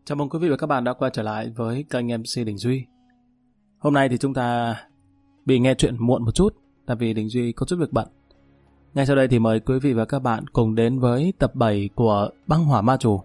Chào mừng quý vị và các bạn đã quay trở lại với kênh MC Đình Duy. Hôm nay thì chúng ta bị nghe chuyện muộn một chút, tại vì Đình Duy có chút việc bận. Ngay sau đây thì mời quý vị và các bạn cùng đến với tập 7 của Băng Hỏa Ma Chủ.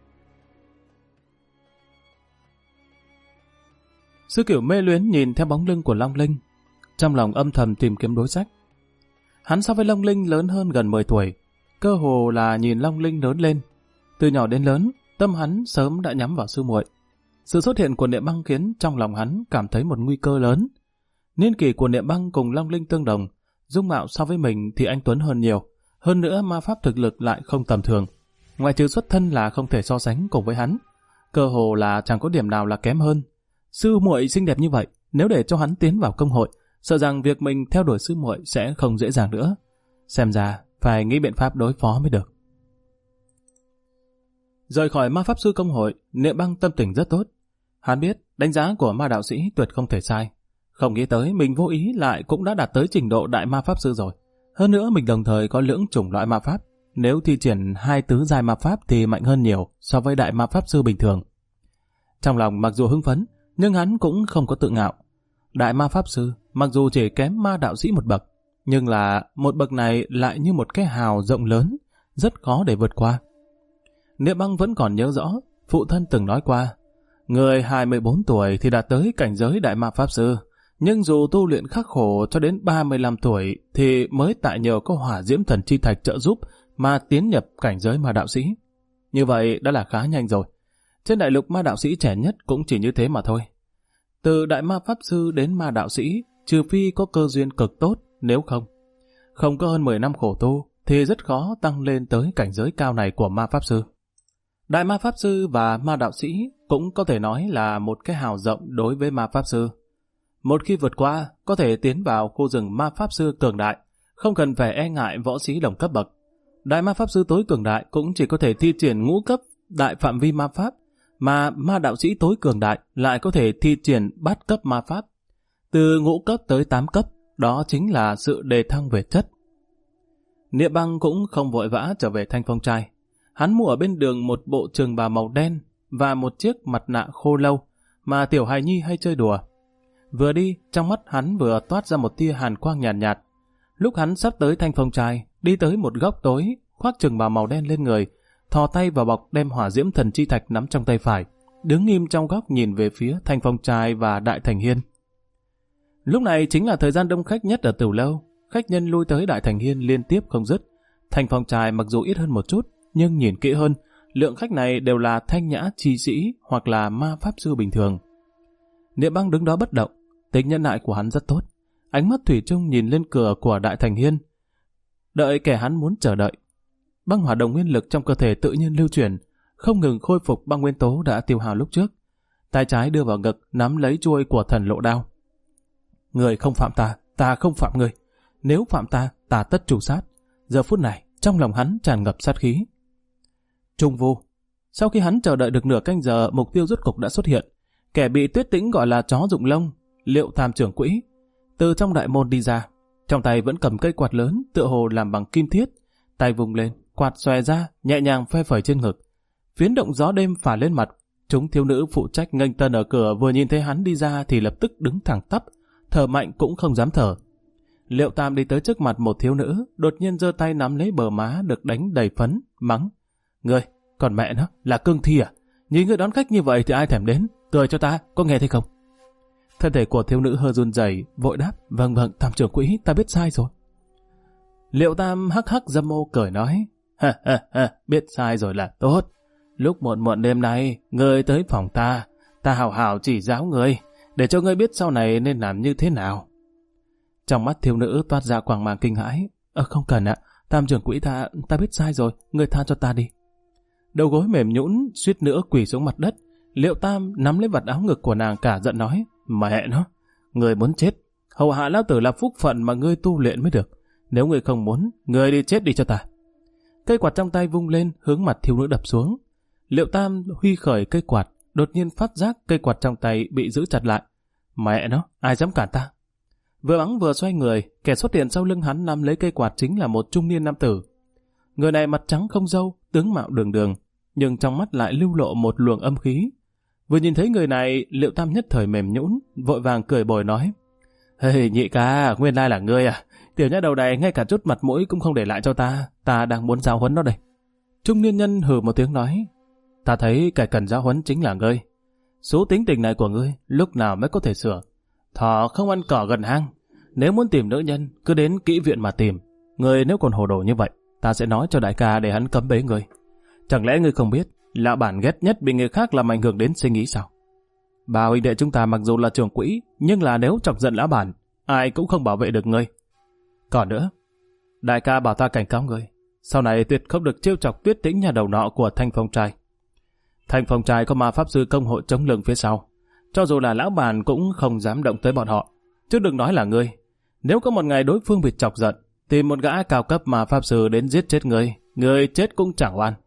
Sư Kiểu mê luyến nhìn theo bóng lưng của Long Linh, trong lòng âm thầm tìm kiếm đối sách. Hắn so với Long Linh lớn hơn gần 10 tuổi, cơ hồ là nhìn Long Linh lớn lên. Từ nhỏ đến lớn, tâm hắn sớm đã nhắm vào sư muội. Sự xuất hiện của Niệm Băng khiến trong lòng hắn cảm thấy một nguy cơ lớn. Niên kỷ của Niệm Băng cùng Long Linh tương đồng, dung mạo so với mình thì anh tuấn hơn nhiều. Hơn nữa ma pháp thực lực lại không tầm thường. Ngoại trừ xuất thân là không thể so sánh cùng với hắn, cơ hồ là chẳng có điểm nào là kém hơn. Sư muội xinh đẹp như vậy, nếu để cho hắn tiến vào công hội, sợ rằng việc mình theo đuổi sư muội sẽ không dễ dàng nữa. Xem ra phải nghĩ biện pháp đối phó mới được. Rời khỏi ma pháp sư công hội, Niệm Băng tâm tình rất tốt. Hắn biết đánh giá của ma đạo sĩ tuyệt không thể sai. Không nghĩ tới mình vô ý lại cũng đã đạt tới trình độ đại ma pháp sư rồi. Hơn nữa mình đồng thời có lưỡng chủng loại ma pháp. Nếu thi triển 2 tứ giai ma pháp thì mạnh hơn nhiều so với đại ma pháp sư bình thường. Trong lòng mặc dù hưng phấn, nhưng hắn cũng không có tự ngạo. Đại ma pháp sư mặc dù chỉ kém ma đạo sĩ một bậc, nhưng là một bậc này lại như một cái hào rộng lớn, rất khó để vượt qua. Niệm Băng vẫn còn nhớ rõ, phụ thân từng nói qua, người 24 tuổi thì đã tới cảnh giới đại ma pháp sư, nhưng dù tu luyện khắc khổ cho đến 35 tuổi thì mới tại nhờ có hỏa diễm thần chi thạch trợ giúp mà tiến nhập cảnh giới ma đạo sĩ. Như vậy đã là khá nhanh rồi. Trên đại lục ma đạo sĩ trẻ nhất cũng chỉ như thế mà thôi. Từ đại ma pháp sư đến ma đạo sĩ, trừ phi có cơ duyên cực tốt, nếu không có hơn 10 năm khổ tu thì rất khó tăng lên tới cảnh giới cao này của ma pháp sư. Đại ma pháp sư và ma đạo sĩ cũng có thể nói là một cái hào rộng đối với ma pháp sư. Một khi vượt qua, có thể tiến vào khu rừng ma pháp sư cường đại, không cần phải e ngại võ sĩ đồng cấp bậc. Đại ma pháp sư tối cường đại cũng chỉ có thể thi triển ngũ cấp đại phạm vi ma pháp, mà ma đạo sĩ tối cường đại lại có thể thi triển bát cấp ma pháp. Từ ngũ cấp tới 8 cấp, đó chính là sự đề thăng về chất. Niệm Băng cũng không vội vã trở về Thanh Phong Trai. Hắn mua ở bên đường một bộ trường bào màu đen và một chiếc mặt nạ khô lâu mà tiểu hài nhi hay chơi đùa. Vừa đi, trong mắt hắn vừa toát ra một tia hàn quang nhàn nhạt. Lúc hắn sắp tới Thanh Phong Trai, đi tới một góc tối, khoác trường bào màu đen lên người, thò tay vào bọc đem hỏa diễm thần chi thạch nắm trong tay phải, đứng nghiêm trong góc nhìn về phía Thanh Phong Trai và Đại Thành Hiên. Lúc này chính là thời gian đông khách nhất ở Tửu Lâu, khách nhân lui tới Đại Thành Hiên liên tiếp không dứt. Thanh Phong Trai mặc dù ít hơn một chút, nhưng nhìn kỹ hơn, lượng khách này đều là thanh nhã chi sĩ hoặc là ma pháp sư bình thường. Niệm Băng đứng đó bất động, tính nhân nại của hắn rất tốt. Ánh mắt thủy chung nhìn lên cửa của Đại Thành Hiên, đợi kẻ hắn muốn chờ đợi. Băng hỏa đồng nguyên lực trong cơ thể tự nhiên lưu chuyển, không ngừng khôi phục băng nguyên tố đã tiêu hao lúc trước. Tay trái đưa vào ngực, nắm lấy chuôi của thần lộ đao. Người không phạm ta, ta không phạm người. Nếu phạm ta, ta tất trù sát. Giờ phút này, trong lòng hắn tràn ngập sát khí. Trung Vu. Sau khi hắn chờ đợi được nửa canh giờ, mục tiêu rốt cục đã xuất hiện. Kẻ bị Tuyết Tĩnh gọi là chó rụng lông, Liệu Tham trưởng quỹ, từ trong đại môn đi ra. Trong tay vẫn cầm cây quạt lớn, tựa hồ làm bằng kim thiết. Tay vùng lên, quạt xòe ra, nhẹ nhàng phe phẩy trên ngực. Phiến động gió đêm phả lên mặt. Chúng thiếu nữ phụ trách nghênh tân ở cửa vừa nhìn thấy hắn đi ra thì lập tức đứng thẳng tắp, thở mạnh cũng không dám thở. Liệu Tam đi tới trước mặt một thiếu nữ, đột nhiên giơ tay nắm lấy bờ má được đánh đầy phấn, mắng. Ngươi, còn mẹ nó, là cương thi à? Nhìn ngươi đón khách như vậy thì ai thèm đến, cười cho ta, có nghe thấy không? Thân thể của thiếu nữ hơi run rẩy, vội đáp, vâng, Tam trưởng quỹ, ta biết sai rồi. Liệu Tam hắc hắc dâm mô cười nói, biết sai rồi là tốt. Lúc muộn đêm nay, ngươi tới phòng ta hào hào chỉ giáo ngươi, để cho ngươi biết sau này nên làm như thế nào. Trong mắt thiếu nữ toát ra quang mang kinh hãi. Không cần ạ, Tam trưởng quỹ ta biết sai rồi, ngươi tha cho ta đi. Đầu gối mềm nhũn, suýt nữa quỳ xuống mặt đất. Liệu Tam nắm lấy vạt áo ngực của nàng cả giận nói, mẹ nó, ngươi muốn chết, hầu hạ lão tử là phúc phận mà ngươi tu luyện mới được. Nếu ngươi không muốn, ngươi đi chết đi cho ta. Cây quạt trong tay vung lên, hướng mặt thiếu nữ đập xuống. Liệu Tam huy khởi cây quạt, đột nhiên phát giác cây quạt trong tay bị giữ chặt lại. Mẹ nó, ai dám cản ta? Vừa mắng vừa xoay người, kẻ xuất hiện sau lưng hắn nắm lấy cây quạt chính là một trung niên nam tử. Người này mặt trắng không râu, tướng mạo đường đường, nhưng trong mắt lại lưu lộ một luồng âm khí. Vừa nhìn thấy người này, Liệu Tam nhất thời mềm nhũn, vội vàng cười bồi nói: "Hey, nhị ca, nguyên lai là ngươi à? Tiểu nhã đầu này ngay cả chút mặt mũi cũng không để lại cho ta đang muốn giáo huấn nó đây." Trung niên nhân hừ một tiếng nói: "Ta thấy kẻ cần giáo huấn chính là ngươi. Số tính tình này của ngươi lúc nào mới có thể sửa? Thỏ không ăn cỏ gần hang. Nếu muốn tìm nữ nhân, cứ đến kỹ viện mà tìm. Ngươi nếu còn hồ đồ như vậy, ta sẽ nói cho đại ca để hắn cấm bế ngươi. Chẳng lẽ ngươi không biết, lão bản ghét nhất bị người khác làm ảnh hưởng đến suy nghĩ sao? Ba huynh đệ chúng ta mặc dù là trưởng quỹ, nhưng là nếu chọc giận lão bản, ai cũng không bảo vệ được ngươi. Còn nữa, đại ca bảo ta cảnh cáo ngươi, sau này tuyệt không được trêu chọc Tuyết Tĩnh nhà đầu nọ của Thanh Phong trai. Thanh Phong trai có ma pháp sư công hội chống lưng phía sau, cho dù là lão bản cũng không dám động tới bọn họ, chứ đừng nói là ngươi. Nếu có một ngày đối phương bị chọc giận, tìm một gã cao cấp ma pháp sư đến giết chết ngươi chết cũng chẳng oan."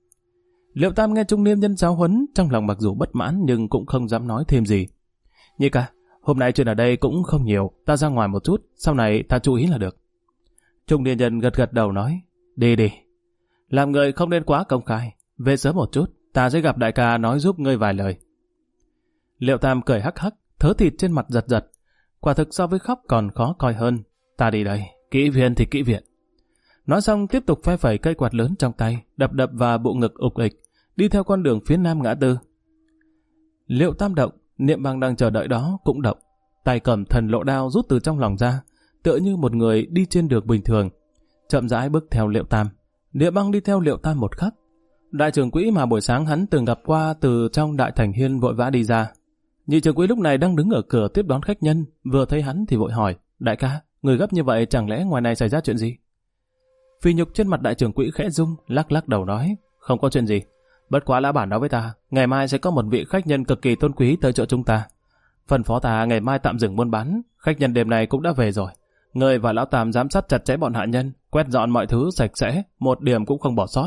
Liệu Tam nghe trung niên nhân giáo huấn, trong lòng mặc dù bất mãn nhưng cũng không dám nói thêm gì. "Nhị ca, hôm nay chuyện ở đây cũng không nhiều, ta ra ngoài một chút, sau này ta chú ý là được." Trung niên nhân gật gật đầu nói: Đi, làm người không nên quá công khai, về sớm một chút, ta sẽ gặp đại ca nói giúp ngươi vài lời." Liệu Tam cười hắc hắc, thớ thịt trên mặt giật giật, quả thực so với khóc còn khó coi hơn. "Ta đi đây, kỹ viện thì kỹ viện." Nói xong tiếp tục phe phẩy cây quạt lớn trong tay, đập vào bụng ngực ục ịch, đi theo con đường phía nam ngã tư. Liệu Tam động, Niệm Băng đang chờ đợi đó cũng động, tay cầm thần lộ đao rút từ trong lòng ra, tựa như một người đi trên đường bình thường, chậm rãi bước theo Liệu Tam. Niệm Băng đi theo Liệu Tam một khắc. Đại trưởng quỹ mà buổi sáng hắn từng gặp qua từ trong đại thành hiên vội vã đi ra. Nhị trưởng quỹ lúc này đang đứng ở cửa tiếp đón khách nhân, vừa thấy hắn thì vội hỏi: "Đại ca, người gấp như vậy chẳng lẽ ngoài này xảy ra chuyện gì?" Phì nhục trên mặt đại trưởng quỹ khẽ rung, lắc lắc đầu nói: "Không có chuyện gì. Bất quá lão bản nói với ta, ngày mai sẽ có một vị khách nhân cực kỳ tôn quý tới chỗ chúng ta. Phân phó ta ngày mai tạm dừng buôn bán, khách nhân đêm nay cũng đã về rồi. Người và lão Tam giám sát chặt chẽ bọn hạ nhân, quét dọn mọi thứ sạch sẽ, một điểm cũng không bỏ sót."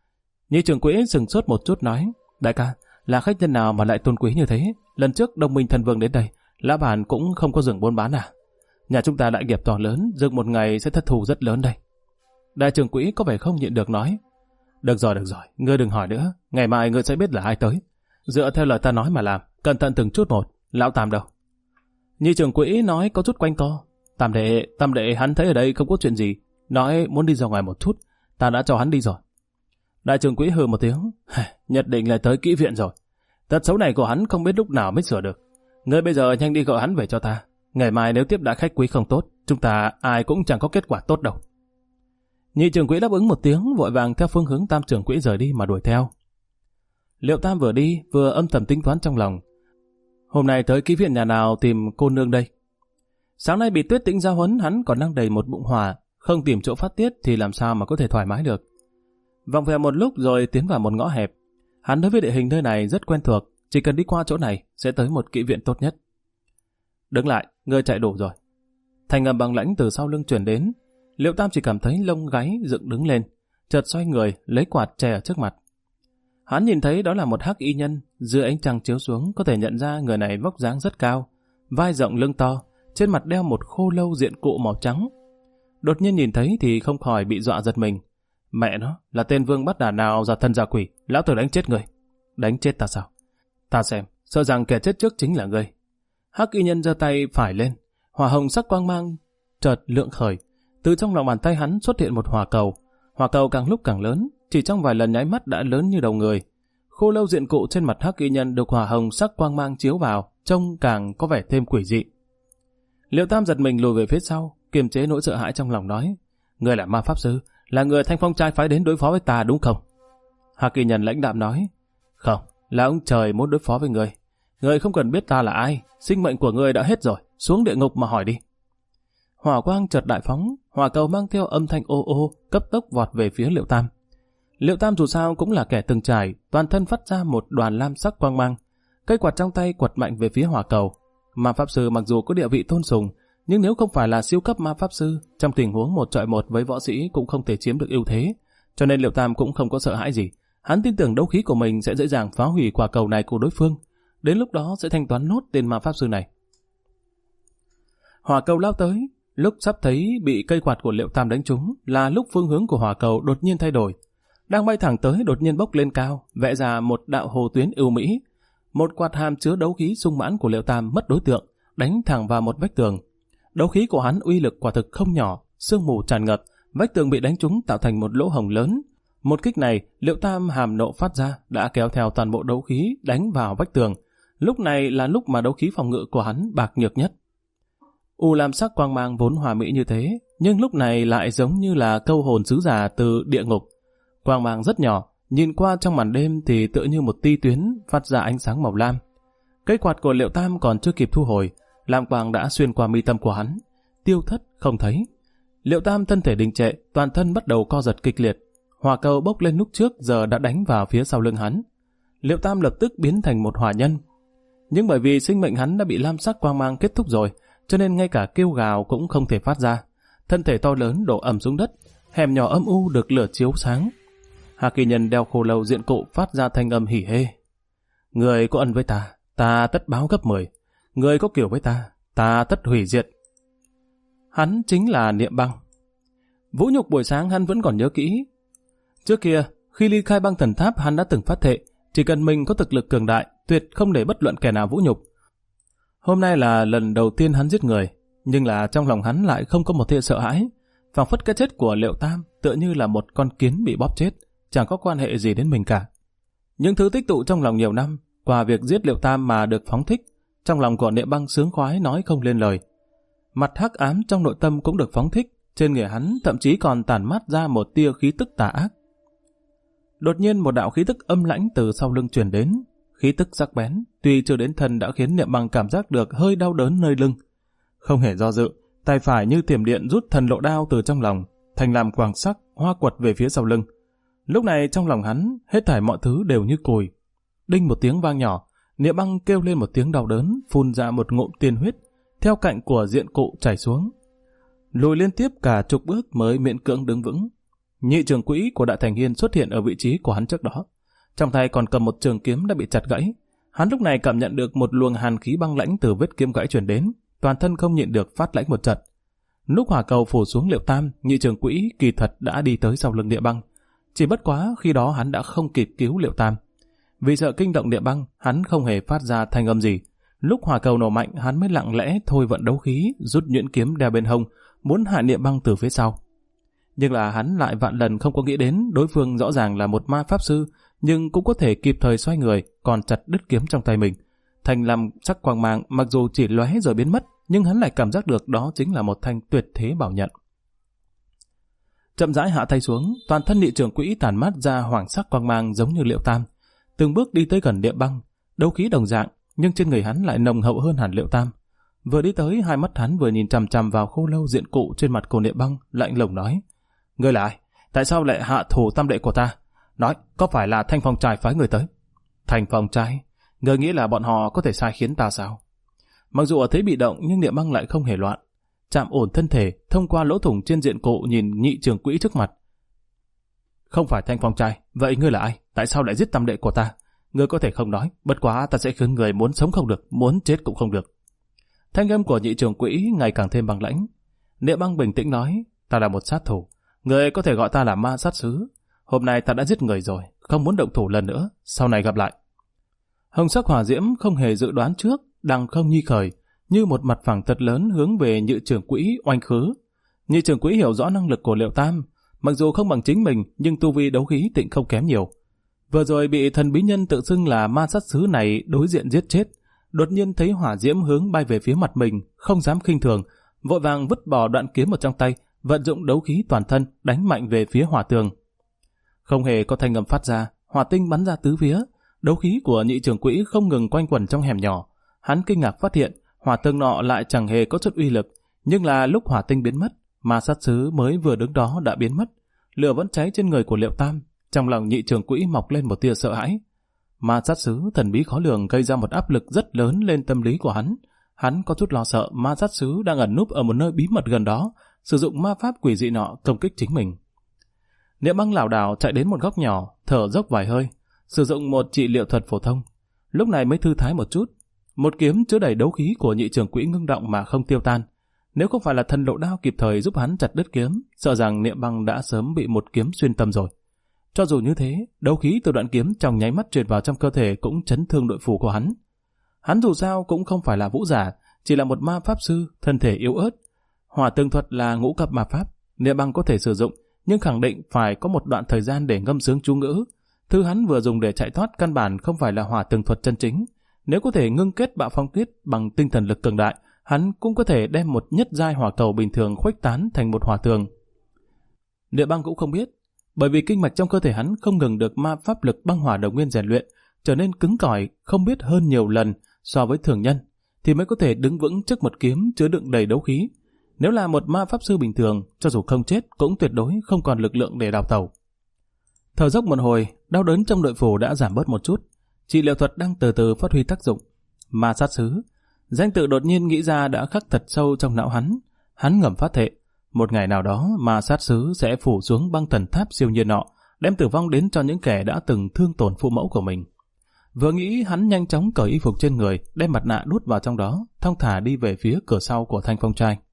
Nhị trưởng quỹ sừng sốt một chút nói: "Đại ca, là khách nhân nào mà lại tôn quý như thế? Lần trước Đồng Minh Thần Vương đến đây, lão bản cũng không có dừng buôn bán à? Nhà chúng ta đại nghiệp to lớn, dừng một ngày sẽ thất thu rất lớn đây." Đại trưởng quỹ có vẻ không nhịn được nói: Được rồi, ngươi đừng hỏi nữa, ngày mai ngươi sẽ biết là ai tới. Dựa theo lời ta nói mà làm, cẩn thận từng chút một. Lão Tam đâu?" Nhị trưởng quỹ nói có chút quanh co: Tam đệ hắn thấy ở đây không có chuyện gì, nói muốn đi ra ngoài một chút, ta đã cho hắn đi rồi." Đại trưởng quỹ hừ một tiếng: "Nhất định là tới kỹ viện rồi. Tật xấu này của hắn không biết lúc nào mới sửa được. Ngươi bây giờ nhanh đi gọi hắn về cho ta. Ngày mai nếu tiếp đãi khách quý không tốt, chúng ta ai cũng chẳng có kết quả tốt đâu." Nhị trưởng quỹ đáp ứng một tiếng, vội vàng theo phương hướng tam trưởng quỹ rời đi mà đuổi theo. Liệu Tam vừa đi vừa âm thầm tính toán trong lòng: hôm nay tới kỹ viện nhà nào tìm cô nương đây? Sáng nay bị Tuyết Tĩnh giao huấn, hắn còn đang đầy một bụng hỏa, không tìm chỗ phát tiết thì làm sao mà có thể thoải mái được. Vòng về một lúc rồi tiến vào một ngõ hẹp. Hắn đối với địa hình nơi này rất quen thuộc, chỉ cần đi qua chỗ này sẽ tới một kỹ viện tốt nhất. "Đứng lại, ngươi chạy đủ rồi." Thanh âm bằng lãnh từ sau lưng truyền đến. Liệu Tam chỉ cảm thấy lông gáy dựng đứng lên, chợt xoay người lấy quạt che ở trước mặt. Hắn nhìn thấy đó là một hắc y nhân, dưới ánh trăng chiếu xuống có thể nhận ra người này vóc dáng rất cao, vai rộng lưng to, trên mặt đeo một khô lâu diện cụ màu trắng. Đột nhiên nhìn thấy thì không khỏi bị dọa giật mình. Mẹ nó, là tên vương bắt đàn nào giả thân giả quỷ, lão tử đánh chết người. Đánh chết ta sao? Ta xem, sợ rằng kẻ chết trước chính là ngươi. Hắc y nhân giơ tay phải lên, hỏa hồng sắc quang mang chợt lượng khởi, từ trong lòng bàn tay hắn xuất hiện một hỏa cầu. Hỏa cầu càng lúc càng lớn, chỉ trong vài lần nháy mắt đã lớn như đầu người. Khô lâu diện cụ trên mặt hắc y nhân được hỏa hồng sắc quang mang chiếu vào, trông càng có vẻ thêm quỷ dị. Liệu Tam giật mình lùi về phía sau, kiềm chế nỗi sợ hãi trong lòng nói: "Ngươi là ma pháp sư, là người Thanh Phong trai phái đến đối phó với ta đúng không?" Hắc y nhân lãnh đạm nói: "Không, là ông trời muốn đối phó với ngươi. Ngươi không cần biết ta là ai, sinh mệnh của ngươi đã hết rồi, xuống địa ngục mà hỏi đi." Hỏa quang chợt đại phóng, hỏa cầu mang theo âm thanh ô ô cấp tốc vọt về phía Liệu Tam. Liệu Tam dù sao cũng là kẻ từng trải, toàn thân phát ra một đoàn lam sắc quang mang, cây quạt trong tay quật mạnh về phía hỏa cầu. Ma pháp sư mặc dù có địa vị tôn sùng, nhưng nếu không phải là siêu cấp ma pháp sư, trong tình huống 1-1 với võ sĩ cũng không thể chiếm được ưu thế, cho nên Liệu Tam cũng không có sợ hãi gì. Hắn tin tưởng đấu khí của mình sẽ dễ dàng phá hủy quả cầu này của đối phương, đến lúc đó sẽ thanh toán nốt tên ma pháp sư này. Hỏa cầu lao tới, lúc sắp thấy bị cây quạt của Liệu Tam đánh trúng là lúc phương hướng của hỏa cầu đột nhiên thay đổi. đang bay thẳng tới đột nhiên bốc lên cao, vẽ ra một đạo hồ tuyến ưu mỹ. Một quạt hàm chứa đấu khí sung mãn của Liệu Tam mất đối tượng, đánh thẳng vào một vách tường. Đấu khí của hắn uy lực quả thực không nhỏ, sương mù tràn ngập, vách tường bị đánh trúng tạo thành một lỗ hổng lớn. Một kích này, Liệu Tam hàm nộ phát ra đã kéo theo toàn bộ đấu khí đánh vào vách tường. Lúc này là lúc mà đấu khí phòng ngự của hắn bạc nhược nhất. U lam sắc quang mang vốn hòa mỹ như thế, nhưng lúc này lại giống như là câu hồn sứ giả từ địa ngục. Quang mang rất nhỏ, nhìn qua trong màn đêm thì tựa như một tia tuyến phát ra ánh sáng màu lam. Cây quạt của Liệu Tam còn chưa kịp thu hồi, lam quang đã xuyên qua mi tâm của hắn, tiêu thất không thấy. Liệu Tam thân thể đình trệ, toàn thân bắt đầu co giật kịch liệt. Hỏa cầu bốc lên lúc trước giờ đã đánh vào phía sau lưng hắn. Liệu Tam lập tức biến thành một hỏa nhân. Nhưng bởi vì sinh mệnh hắn đã bị lam sắc quang mang kết thúc rồi, cho nên ngay cả kêu gào cũng không thể phát ra. Thân thể to lớn đổ ầm xuống đất, hẻm nhỏ âm u được lửa chiếu sáng. Hà Kỳ Nhân đeo khô lâu diện cụ phát ra thanh âm hỉ hê. Người có ân với ta, ta tất báo gấp 10. Người có kiểu với ta tất hủy diệt. Hắn chính là Niệm Băng. Vũ nhục buổi sáng hắn vẫn còn nhớ kỹ. Trước kia, khi ly khai băng thần tháp hắn đã từng phát thệ, chỉ cần mình có thực lực cường đại, tuyệt không để bất luận kẻ nào vũ nhục. Hôm nay là lần đầu tiên hắn giết người, nhưng là trong lòng hắn lại không có một tia sợ hãi. Phảng phất cái chết của Liệu Tam tựa như là một con kiến bị bóp chết, chẳng có quan hệ gì đến mình cả. Những thứ tích tụ trong lòng nhiều năm, qua việc giết Liệu Tam mà được phóng thích, trong lòng của Niệm Băng sướng khoái nói không lên lời. Mặt hắc ám trong nội tâm cũng được phóng thích, trên người hắn thậm chí còn tản mát ra một tia khí tức tà ác. Đột nhiên một đạo khí tức âm lãnh từ sau lưng truyền đến, khí tức sắc bén, tuy chưa đến thân đã khiến Niệm Băng cảm giác được hơi đau đớn nơi lưng. Không hề do dự, tay phải như thiểm điện rút thần lộ đao từ trong lòng, thành làm quàng sắc, hoa quật về phía sau lưng. Lúc này trong lòng hắn, hết thảy mọi thứ đều như cùi. Đinh một tiếng vang nhỏ, Niệm Băng kêu lên một tiếng đau đớn, phun ra một ngụm tiên huyết, theo cạnh của diện cụ chảy xuống. Lùi liên tiếp cả chục bước mới miễn cưỡng đứng vững. Nhị trường quỹ của Đại Thành Hiên xuất hiện ở vị trí của hắn trước đó. Trong tay còn cầm một trường kiếm đã bị chặt gãy. Hắn lúc này cảm nhận được một luồng hàn khí băng lãnh từ vết kiếm gãy truyền đến, toàn thân không nhịn được phát lãnh một trận. Lúc hỏa cầu phủ xuống Liệu Tam, nhị trường quỹ kỳ thật đã đi tới sau lưng Niệm Băng. Chỉ bất quá khi đó hắn đã không kịp cứu Liệu Tam. Vì sợ kinh động Niệm Băng, hắn không hề phát ra thanh âm gì. Lúc hỏa cầu nổ mạnh, hắn mới lặng lẽ thôi vận đấu khí, rút nhuyễn kiếm đeo bên hông, muốn hạ Niệm Băng từ phía sau. Nhưng là hắn lại vạn lần không có nghĩ đến đối phương rõ ràng là một ma pháp sư, nhưng cũng có thể kịp thời xoay người, còn chặt đứt kiếm trong tay mình. Thành làm sắc quang mang mặc dù chỉ lóe rồi biến mất, nhưng hắn lại cảm giác được đó chính là một thanh tuyệt thế bảo nhận. Chậm rãi hạ tay xuống, toàn thân nhị trưởng quỹ tản mát ra hoàng sắc quang mang giống như Liệu Tam, từng bước đi tới gần Niệm Băng, đấu khí đồng dạng, nhưng trên người hắn lại nồng hậu hơn hẳn Liệu Tam. Vừa đi tới, hai mắt hắn vừa nhìn chằm chằm vào khô lâu diện cụ trên mặt của Niệm Băng, lạnh lùng nói: Ngươi là ai? Tại sao lại hạ thủ tam đệ của ta? Nói, có phải là Thanh Phong trai phái người tới? Thanh Phong trai? Ngươi nghĩ là bọn họ có thể sai khiến ta sao? Mặc dù ở thế bị động nhưng Niệm Băng lại không hề loạn, chạm ổn thân thể, thông qua lỗ thủng trên diện cụ nhìn nhị trường quỹ trước mặt. Không phải Thanh Phong trai, vậy ngươi là ai? Tại sao lại giết tam đệ của ta? Ngươi có thể không nói, bất quá ta sẽ khiến người muốn sống không được, muốn chết cũng không được. Thanh âm của nhị trường quỹ ngày càng thêm băng lãnh. Niệm Băng bình tĩnh nói: Ta là một sát thủ, người có thể gọi ta là ma sát sứ. Hôm nay ta đã giết người rồi, không muốn động thủ lần nữa, sau này gặp lại. Hồng sắc hỏa diễm không hề dự đoán trước, đằng không nhi khởi, như một mặt phẳng thật lớn hướng về nhị trưởng quỹ oanh khứ. Nhị trưởng quỹ hiểu rõ năng lực của Liệu Tam, mặc dù không bằng chính mình, nhưng tu vi đấu khí tịnh không kém nhiều. Vừa rồi bị thần bí nhân tự xưng là ma sát sứ này đối diện giết chết, đột nhiên thấy hỏa diễm hướng bay về phía mặt mình, không dám khinh thường, vội vàng vứt bỏ đoạn kiếm ở trong tay, vận dụng đấu khí toàn thân đánh mạnh về phía hỏa tường. Không hề có thanh âm phát ra, hỏa tinh bắn ra tứ phía, đấu khí của nhị trưởng quỹ không ngừng quanh quẩn trong hẻm nhỏ. Hắn kinh ngạc phát hiện hỏa tường nọ lại chẳng hề có chút uy lực, nhưng là lúc hỏa tinh biến mất, ma sát sứ mới vừa đứng đó đã biến mất, lửa vẫn cháy trên người của Liệu Tam. Trong lòng nhị trưởng quỹ mọc lên một tia sợ hãi. Ma sát sứ thần bí khó lường gây ra một áp lực rất lớn lên tâm lý của hắn. Hắn có chút lo sợ ma sát sứ đang ẩn núp ở một nơi bí mật gần đó, sử dụng ma pháp quỷ dị nọ công kích chính mình. Niệm Băng lảo đảo chạy đến một góc nhỏ, thở dốc vài hơi, sử dụng một trị liệu thuật phổ thông. Lúc này mới thư thái một chút. Một kiếm chứa đầy đấu khí của nhị trưởng quỹ ngưng động mà không tiêu tan. Nếu không phải là thần lộ đao kịp thời giúp hắn chặt đứt kiếm, sợ rằng Niệm Băng đã sớm bị một kiếm xuyên tâm rồi. Cho dù như thế, đấu khí từ đoạn kiếm trong nháy mắt truyền vào trong cơ thể cũng chấn thương nội phủ của hắn. Hắn dù sao cũng không phải là vũ giả, chỉ là một ma pháp sư, thân thể yếu ớt. Hỏa tường thuật là ngũ cấp ma pháp, Niệm Băng có thể sử dụng, nhưng khẳng định phải có một đoạn thời gian để ngâm sướng chú ngữ. Thứ hắn vừa dùng để chạy thoát căn bản không phải là hỏa tường thuật chân chính. Nếu có thể ngưng kết bạo phong tuyết bằng tinh thần lực cường đại, hắn cũng có thể đem một nhất giai hỏa cầu bình thường khuếch tán thành một hỏa tường. Niệm Băng cũng không biết, bởi vì kinh mạch trong cơ thể hắn không ngừng được ma pháp lực băng hỏa đồng nguyên rèn luyện, trở nên cứng cỏi không biết hơn nhiều lần so với thường nhân, thì mới có thể đứng vững trước một kiếm chứa đựng đầy đấu khí. Nếu là một ma pháp sư bình thường, cho dù không chết cũng tuyệt đối không còn lực lượng để đào tẩu. Thở dốc một hồi, đau đớn trong nội phủ đã giảm bớt một chút. Trị liệu thuật đang từ từ phát huy tác dụng. Ma sát sứ, danh tự đột nhiên nghĩ ra đã khắc thật sâu trong não hắn. Hắn ngầm phát thệ, một ngày nào đó ma sát sứ sẽ phủ xuống băng thần tháp siêu nhiên nọ, đem tử vong đến cho những kẻ đã từng thương tổn phụ mẫu của mình. Vừa nghĩ, hắn nhanh chóng cởi y phục trên người, đem mặt nạ đút vào trong đó, thong thả đi về phía cửa sau của Thanh Phong Trai.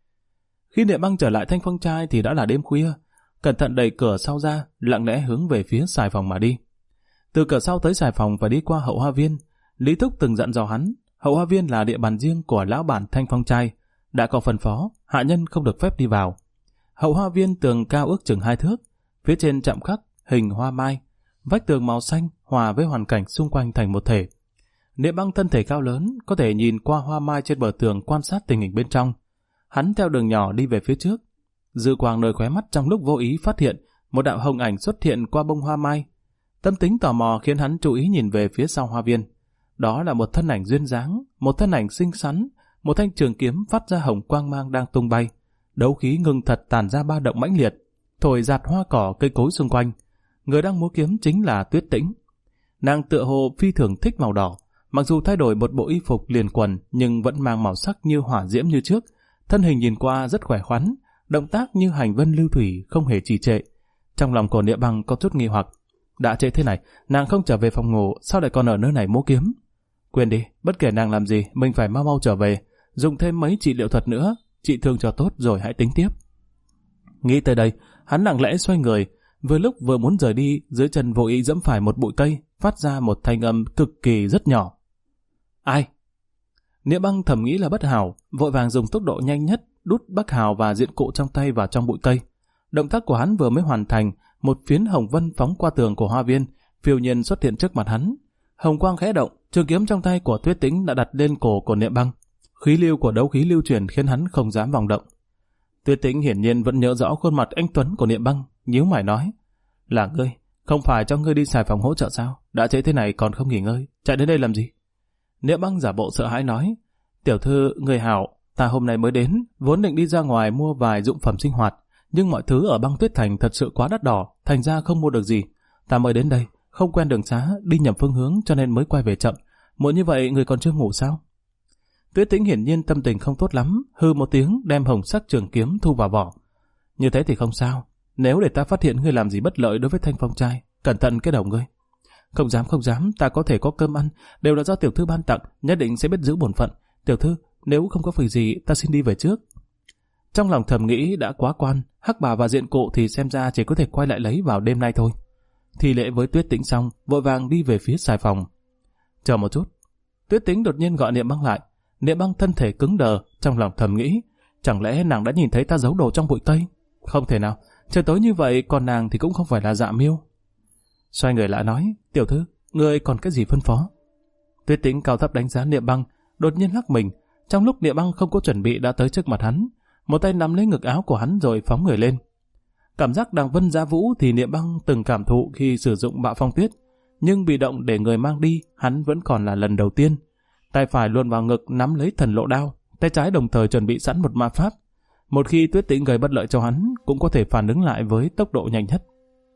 Khi Niệm Băng trở lại Thanh Phong Trai thì đã là đêm khuya. Cẩn thận đẩy cửa sau ra, lặng lẽ hướng về phía xài phòng mà đi. Từ cửa sau tới xài phòng phải đi qua hậu hoa viên. Lý Thúc từng dặn dò hắn, hậu hoa viên là địa bàn riêng của lão bản Thanh Phong Trai, đã có phân phó, hạ nhân không được phép đi vào. Hậu hoa viên tường cao ước chừng 2 thước, phía trên chạm khắc hình hoa mai, vách tường màu xanh hòa với hoàn cảnh xung quanh thành một thể. Niệm Băng thân thể cao lớn, có thể nhìn qua hoa mai trên bờ tường quan sát tình hình bên trong. Hắn theo đường nhỏ đi về phía trước. Dư quang nơi khóe mắt trong lúc vô ý phát hiện một đạo hồng ảnh xuất hiện qua bông hoa mai. Tâm tính tò mò khiến hắn chú ý nhìn về phía sau hoa viên. Đó là một thân ảnh duyên dáng, một thân ảnh xinh xắn, một thanh trường kiếm phát ra hồng quang mang đang tung bay. Đấu khí ngưng thật tàn ra ba động mãnh liệt, thổi giạt hoa cỏ cây cối xung quanh. Người đang múa kiếm chính là Tuyết Tĩnh. Nàng tựa hồ phi thường thích màu đỏ, mặc dù thay đổi một bộ y phục liền quần nhưng vẫn mang màu sắc như hỏa diễm như trước. Thân hình nhìn qua rất khỏe khoắn, động tác như hành vân lưu thủy không hề trì trệ. Trong lòng của Niệm Băng có chút nghi hoặc, đã trễ thế này, nàng không trở về phòng ngủ, sao lại còn ở nơi này múa kiếm? Quên đi, bất kể nàng làm gì, mình phải mau mau trở về, dùng thêm mấy trị liệu thuật nữa, trị thương cho tốt rồi hãy tính tiếp. Nghĩ tới đây, hắn lặng lẽ xoay người, vừa lúc vừa muốn rời đi, dưới chân vô ý dẫm phải một bụi cây, phát ra một thanh âm cực kỳ rất nhỏ. Ai? Niệm Băng thầm nghĩ là Bất Hảo, vội vàng dùng tốc độ nhanh nhất đút Bắc Hào và diện cụ trong tay vào trong bụi cây. Động tác của hắn vừa mới hoàn thành, một phiến hồng vân phóng qua tường của hoa viên, phiêu nhiên xuất hiện trước mặt hắn. Hồng quang khẽ động, trường kiếm trong tay của Tuyết Tĩnh đã đặt lên cổ của Niệm Băng. Khí lưu của đấu khí lưu truyền khiến hắn không dám vọng động. Tuyết Tĩnh hiển nhiên vẫn nhớ rõ khuôn mặt anh tuấn của Niệm Băng, nhíu mày nói: "Là ngươi, không phải cho ngươi đi xài phòng hỗ trợ sao? Đã trễ thế này còn không nghỉ ngơi, chạy đến đây làm gì?" Niệm Băng giả bộ sợ hãi nói: "Tiểu thư, người hảo, ta hôm nay mới đến, vốn định đi ra ngoài mua vài dụng phẩm sinh hoạt, nhưng mọi thứ ở Băng Tuyết Thành thật sự quá đắt đỏ, thành ra không mua được gì. Ta mới đến đây, không quen đường xá, đi nhầm phương hướng cho nên mới quay về chậm. Muộn như vậy người còn chưa ngủ sao?" Tuyết Tĩnh hiển nhiên tâm tình không tốt lắm, hư một tiếng đem hồng sắc trường kiếm thu vào vỏ. "Như thế thì không sao, nếu để ta phát hiện ngươi làm gì bất lợi đối với Thanh Phong Trai, cẩn thận cái đầu ngươi." Không dám, ta có thể có cơm ăn, đều là do tiểu thư ban tặng, nhất định sẽ biết giữ bổn phận. Tiểu thư, nếu không có việc gì, ta xin đi về trước." Trong lòng thầm nghĩ đã quá quan, Hắc Bà và diện cụ thì xem ra chỉ có thể quay lại lấy vào đêm nay thôi. Thì lễ với Tuyết Tĩnh xong, vội vàng đi về phía xài phòng. Chờ một chút, Tuyết Tĩnh đột nhiên gọi Niệm Băng lại. Niệm Băng thân thể cứng đờ, trong lòng thầm nghĩ, chẳng lẽ nàng đã nhìn thấy ta giấu đồ trong bụi cây? Không thể nào, trời tối như vậy còn nàng thì cũng không phải là Dạ Miêu. Xoay người lại nói: "Tiểu thư, ngươi còn cái gì phân phó?" Tuyết Tĩnh cao thấp đánh giá Niệm Băng, đột nhiên lắc mình. Trong lúc Niệm Băng không có chuẩn bị đã tới trước mặt hắn, một tay nắm lấy ngực áo của hắn rồi phóng người lên. Cảm giác đằng vân giá vũ thì Niệm Băng từng cảm thụ khi sử dụng bạo phong tuyết, nhưng bị động để người mang đi hắn vẫn còn là lần đầu tiên. Tay phải luồn vào ngực nắm lấy thần lộ đao, tay trái đồng thời chuẩn bị sẵn một ma pháp. Một khi Tuyết Tĩnh gây bất lợi cho hắn, cũng có thể phản ứng lại với tốc độ nhanh nhất.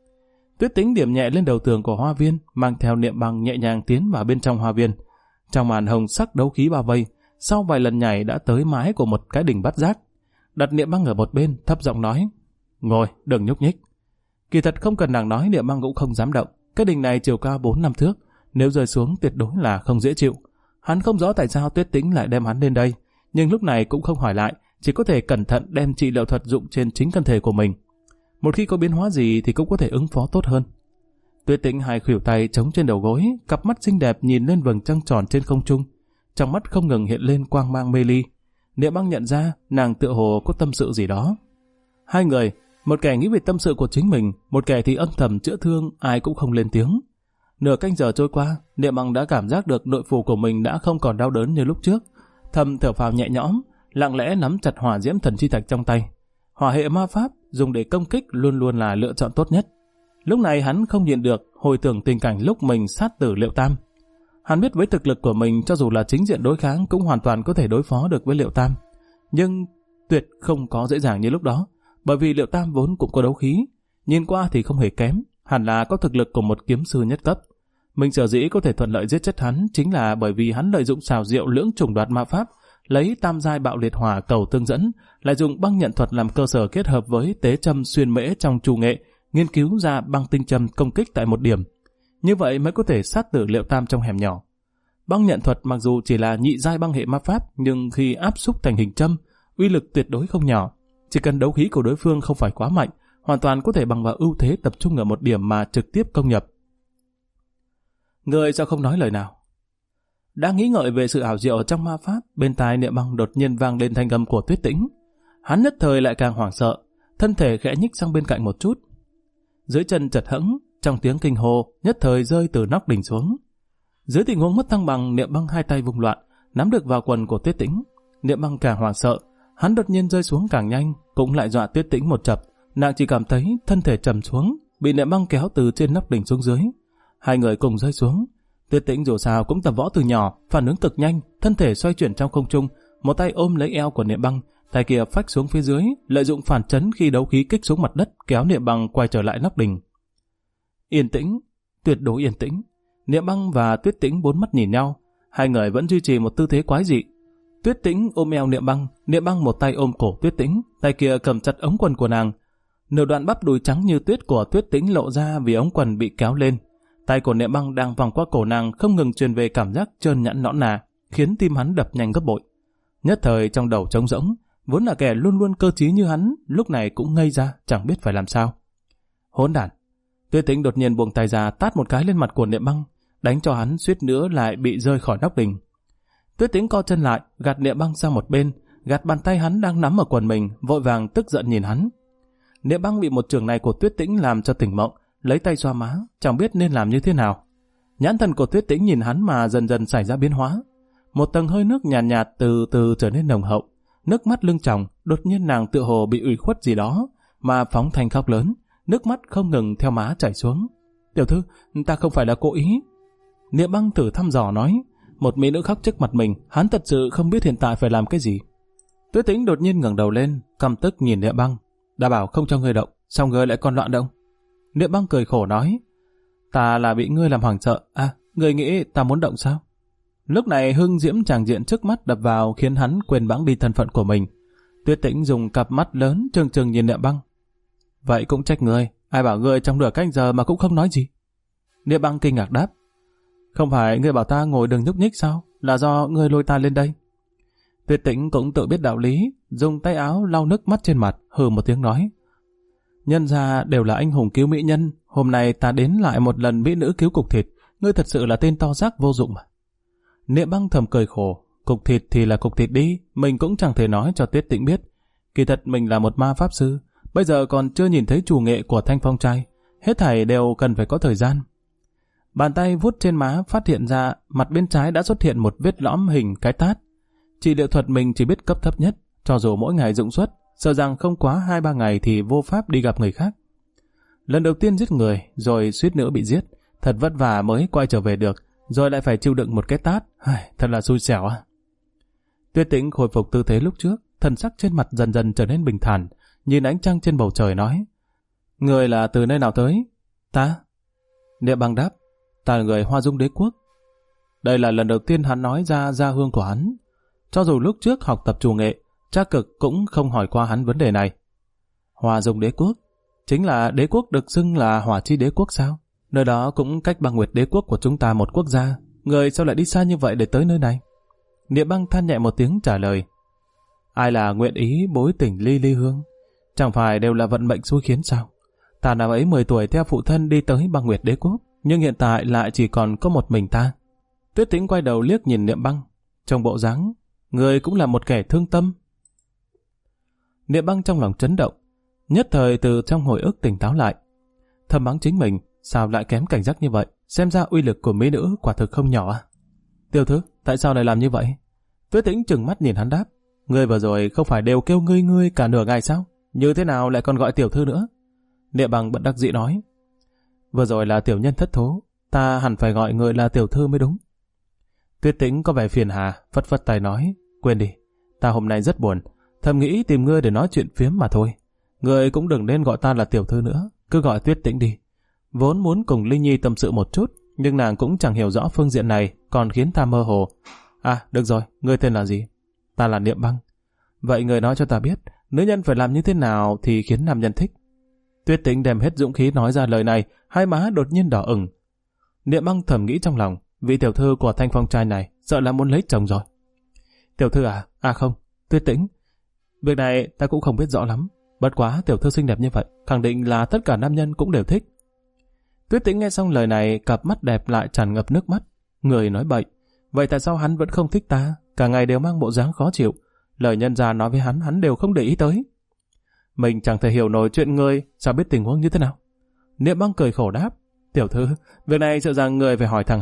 Tuyết Tĩnh điểm nhẹ lên đầu tường của hoa viên, mang theo Niệm Băng nhẹ nhàng tiến vào bên trong hoa viên. Trong màn hồng sắc đấu khí bao vây, sau vài lần nhảy đã tới mái của một cái đỉnh bát giác. Đặt Niệm Băng ở một bên, thấp giọng nói: "Ngồi, đừng nhúc nhích." Kỳ thật không cần nàng nói, Niệm Băng cũng không dám động. Cái đỉnh này chiều cao 4-5 thước, nếu rơi xuống tuyệt đối là không dễ chịu. Hắn không rõ tại sao Tuyết Tĩnh lại đem hắn lên đây, nhưng lúc này cũng không hỏi lại, chỉ có thể cẩn thận đem trị liệu thuật dụng trên chính thân thể của mình. Một khi có biến hóa gì thì cũng có thể ứng phó tốt hơn. Tuyết Tĩnh hai khuỷu tay chống trên đầu gối, cặp mắt xinh đẹp nhìn lên vầng trăng tròn trên không trung, trong mắt không ngừng hiện lên quang mang mê ly. Niệm Băng nhận ra nàng tựa hồ có tâm sự gì đó. Hai người, một kẻ nghĩ về tâm sự của chính mình, một kẻ thì âm thầm chữa thương, ai cũng không lên tiếng. Nửa canh giờ trôi qua, Niệm Băng đã cảm giác được nội phủ của mình đã không còn đau đớn như lúc trước. Thầm thở phào nhẹ nhõm, lặng lẽ nắm chặt hỏa diễm thần chi thạch trong tay. Hỏa hệ ma pháp dùng để công kích luôn luôn là lựa chọn tốt nhất. Lúc này hắn không nhịn được hồi tưởng tình cảnh lúc mình sát tử Liệu Tam. Hắn biết với thực lực của mình, cho dù là chính diện đối kháng cũng hoàn toàn có thể đối phó được với Liệu Tam. Nhưng tuyệt không có dễ dàng như lúc đó, bởi vì Liệu Tam vốn cũng có đấu khí, nhìn qua thì không hề kém, hẳn là có thực lực của một kiếm sư nhất cấp. Mình sở dĩ có thể thuận lợi giết chết hắn chính là bởi vì hắn lợi dụng xào rượu lưỡng trùng đoạt ma pháp, lấy tam giai bạo liệt hỏa cầu tương dẫn, lại dùng băng nhận thuật làm cơ sở kết hợp với tế châm xuyên mễ trong trù nghệ, nghiên cứu ra băng tinh châm công kích tại một điểm. Như vậy mới có thể sát tử Liệu Tam trong hẻm nhỏ. Băng nhận thuật mặc dù chỉ là nhị giai băng hệ ma pháp, nhưng khi áp xúc thành hình châm, uy lực tuyệt đối không nhỏ. Chỉ cần đấu khí của đối phương không phải quá mạnh, hoàn toàn có thể bằng vào ưu thế tập trung ở một điểm mà trực tiếp công nhập. Người sao không nói lời nào? Đang nghĩ ngợi về sự ảo diệu trong ma pháp, bên tai Niệm Băng đột nhiên vang lên thanh âm của Tuyết Tĩnh. Hắn nhất thời lại càng hoảng sợ, thân thể khẽ nhích sang bên cạnh một chút. Dưới chân chật hẫng, trong tiếng kinh hô, nhất thời rơi từ nóc đỉnh xuống. Dưới tình huống mất thăng bằng, Niệm Băng hai tay vùng loạn, nắm được vào quần của Tuyết Tĩnh. Niệm Băng càng hoảng sợ, hắn đột nhiên rơi xuống càng nhanh, cũng lại dọa Tuyết Tĩnh một chập. Nàng chỉ cảm thấy thân thể trầm xuống, bị Niệm Băng kéo từ trên nóc đỉnh xuống dưới. Hai người cùng rơi xuống. Tuyết Tĩnh dù sao cũng tập võ từ nhỏ, phản ứng cực nhanh, thân thể xoay chuyển trong không trung, một tay ôm lấy eo của Niệm Băng, tay kia phách xuống phía dưới, lợi dụng phản chấn khi đấu khí kích xuống mặt đất, kéo Niệm Băng quay trở lại nóc đỉnh. Yên tĩnh, tuyệt đối yên tĩnh. Niệm Băng và Tuyết Tĩnh bốn mắt nhìn nhau, hai người vẫn duy trì một tư thế quái dị. Tuyết Tĩnh ôm eo Niệm Băng một tay ôm cổ Tuyết Tĩnh, tay kia cầm chặt ống quần của nàng. Nửa đoạn bắp đùi trắng như tuyết của Tuyết Tĩnh lộ ra vì ống quần bị kéo lên. Tay của Niệm Băng đang vòng qua cổ nàng không ngừng truyền về cảm giác trơn nhẵn nõn nà, khiến tim hắn đập nhanh gấp bội. Nhất thời trong đầu trống rỗng, vốn là kẻ luôn luôn cơ trí như hắn, lúc này cũng ngây ra, chẳng biết phải làm sao. Hỗn đản! Tuyết Tĩnh đột nhiên buông tay ra tát một cái lên mặt của Niệm Băng, đánh cho hắn suýt nữa lại bị rơi khỏi nóc đỉnh. Tuyết Tĩnh co chân lại, gạt Niệm Băng sang một bên, gạt bàn tay hắn đang nắm ở quần mình, vội vàng tức giận nhìn hắn. Niệm Băng bị một chưởng này của Tuyết Tĩnh làm cho tỉnh mộng, lấy tay xoa má, chẳng biết nên làm như thế nào. Nhãn thần của Tuyết Tĩnh nhìn hắn mà dần dần xảy ra biến hóa. Một tầng hơi nước nhàn nhạt, từ từ trở nên nồng hậu, nước mắt lưng tròng. Đột nhiên nàng tựa hồ bị ủy khuất gì đó mà phóng thanh khóc lớn, nước mắt không ngừng theo má chảy xuống. Tiểu thư, ta không phải là cố ý. Niệm Băng thử thăm dò nói. Một mỹ nữ khóc trước mặt mình, hắn thật sự không biết hiện tại phải làm cái gì. Tuyết Tĩnh đột nhiên ngẩng đầu lên, căm tức nhìn Niệm Băng. Đã bảo không cho ngươi động, sao ngươi lại còn loạn động? Niệm Băng cười khổ nói. Ta là bị ngươi làm hoảng sợ. À, ngươi nghĩ ta muốn động sao? Lúc này hưng diễm tràng diện trước mắt đập vào khiến hắn quên bẵng đi thân phận của mình. Tuyết Tĩnh dùng cặp mắt lớn trừng trừng nhìn Niệm Băng. Vậy cũng trách ngươi, ai bảo ngươi trong nửa canh giờ mà cũng không nói gì? Niệm Băng kinh ngạc đáp. Không phải ngươi bảo ta ngồi đừng nhúc nhích sao? Là do ngươi lôi ta lên đây. Tuyết Tĩnh cũng tự biết đạo lý, dùng tay áo lau nước mắt trên mặt, hừ một tiếng nói. Nhân ra đều là anh hùng cứu mỹ nhân, hôm nay ta đến lại một lần mỹ nữ cứu cục thịt, ngươi thật sự là tên to xác vô dụng mà. Niệm Băng thầm cười khổ, cục thịt thì là cục thịt đi, mình cũng chẳng thể nói cho Tuyết Tĩnh biết. Kỳ thật mình là một ma pháp sư, bây giờ còn chưa nhìn thấy chủ nghệ của Thanh Phong trai, hết thảy đều cần phải có thời gian. Bàn tay vuốt trên má phát hiện ra mặt bên trái đã xuất hiện một vết lõm hình cái tát. Trị liệu thuật mình chỉ biết cấp thấp nhất, cho dù mỗi ngày dụng suất, sợ rằng không quá 2-3 ngày thì vô pháp đi gặp người khác. Lần đầu tiên giết người, rồi suýt nữa bị giết, thật vất vả mới quay trở về được, rồi lại phải chịu đựng một cái tát, thật là xui xẻo à. Tuyết Tĩnh khôi phục tư thế lúc trước, thần sắc trên mặt dần dần trở nên bình thản, nhìn ánh trăng trên bầu trời nói. Người là từ nơi nào tới? Ta? Niệm Băng đáp. Ta là người Hoa Dung Đế Quốc. Đây là lần đầu tiên hắn nói ra gia hương của hắn. Cho dù lúc trước học tập chủ nghệ, Trác Cực cũng không hỏi qua hắn vấn đề này. Hoa Dung Đế Quốc? Chính là đế quốc được xưng là Hỏa Chi Đế Quốc sao? Nơi đó cũng cách Băng Nguyệt Đế Quốc của chúng ta một quốc gia. Người sao lại đi xa như vậy để tới nơi này? Niệm Băng than nhẹ một tiếng trả lời. Ai là nguyện ý bối tình ly ly hương? Chẳng phải đều là vận mệnh xui khiến sao? Ta năm ấy 10 tuổi theo phụ thân đi tới băng Nguyệt Đế Quốc, nhưng hiện tại lại chỉ còn có một mình ta. Tuyết Tĩnh quay đầu liếc nhìn Niệm Băng, trong bộ dáng, người cũng là một kẻ thương tâm. Niệm Băng trong lòng chấn động, nhất thời từ trong hồi ức tỉnh táo lại. Thầm mắng chính mình, sao lại kém cảnh giác như vậy, xem ra uy lực của mỹ nữ quả thực không nhỏ à. Tiểu thư, tại sao lại làm như vậy? Tuyết Tĩnh trừng mắt nhìn hắn đáp, ngươi vừa rồi không phải đều kêu ngươi cả nửa ngày sao? Như thế nào lại còn gọi tiểu thư nữa? Niệm Băng bật đắc dĩ nói, vừa rồi là tiểu nhân thất thố, ta hẳn phải gọi người là tiểu thư mới đúng. Tuyết Tĩnh có vẻ phiền hà, phất phất tay nói, quên đi, ta hôm nay rất buồn, thầm nghĩ tìm ngươi để nói chuyện phiếm mà thôi. Ngươi cũng đừng nên gọi ta là tiểu thư nữa, cứ gọi Tuyết Tĩnh đi. Vốn muốn cùng Linh Nhi tâm sự một chút, nhưng nàng cũng chẳng hiểu rõ phương diện này, còn khiến ta mơ hồ. À, được rồi, ngươi tên là gì? Ta là Niệm Băng. Vậy ngươi nói cho ta biết, nữ nhân phải làm như thế nào thì khiến nam nhân thích? Tuyết Tĩnh đem hết dũng khí nói ra lời này, hai má đột nhiên đỏ ửng. Niệm Băng thầm nghĩ trong lòng, vị tiểu thư của Thanh Phong trai này sợ là muốn lấy chồng rồi. Tiểu thư à? À không, Tuyết Tĩnh. Việc này ta cũng không biết rõ lắm, bất quá tiểu thư xinh đẹp như vậy, khẳng định là tất cả nam nhân cũng đều thích. Tuyết Tĩnh nghe xong lời này, cặp mắt đẹp lại tràn ngập nước mắt. Người nói bậy, vậy tại sao hắn vẫn không thích ta? Cả ngày đều mang bộ dáng khó chịu, lời nhân gia nói với hắn đều không để ý tới. Mình chẳng thể hiểu nổi chuyện người, sao biết tình huống như thế nào? Niệm Băng cười khổ đáp, tiểu thư, việc này sợ rằng người phải hỏi thằng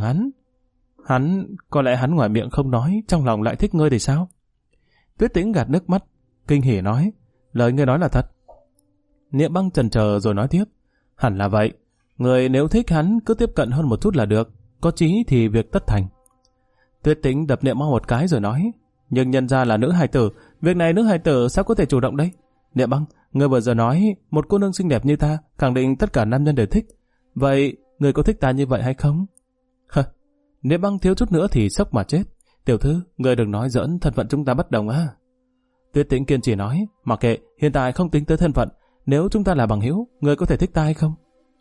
hắn. Có lẽ hắn ngoài miệng không nói, trong lòng lại thích ngươi thì sao? Tuyết Tĩnh gạt nước mắt, kinh hỉ nói, lời ngươi nói là thật. Niệm Băng chần chờ rồi nói tiếp, hẳn là vậy. Người nếu thích hắn cứ tiếp cận hơn một chút là được, có chí thì việc tất thành. Tuyết Tĩnh đập Niệm Băng một cái rồi nói, nhưng nhân ra là nữ hài tử, việc này nữ hài tử sao có thể chủ động đây? Niệm Băng, người vừa giờ nói một cô nương xinh đẹp như ta, khẳng định tất cả nam nhân đều thích. Vậy người có thích ta như vậy hay không? Hơ, Niệm Băng thiếu chút nữa thì sốc mà chết. Tiểu thư, người đừng nói giỡn, thân phận chúng ta bất đồng á. Tuyết Tĩnh kiên trì nói, mặc kệ, hiện tại không tính tới thân phận, nếu chúng ta là bằng hữu, người có thể thích ta hay không?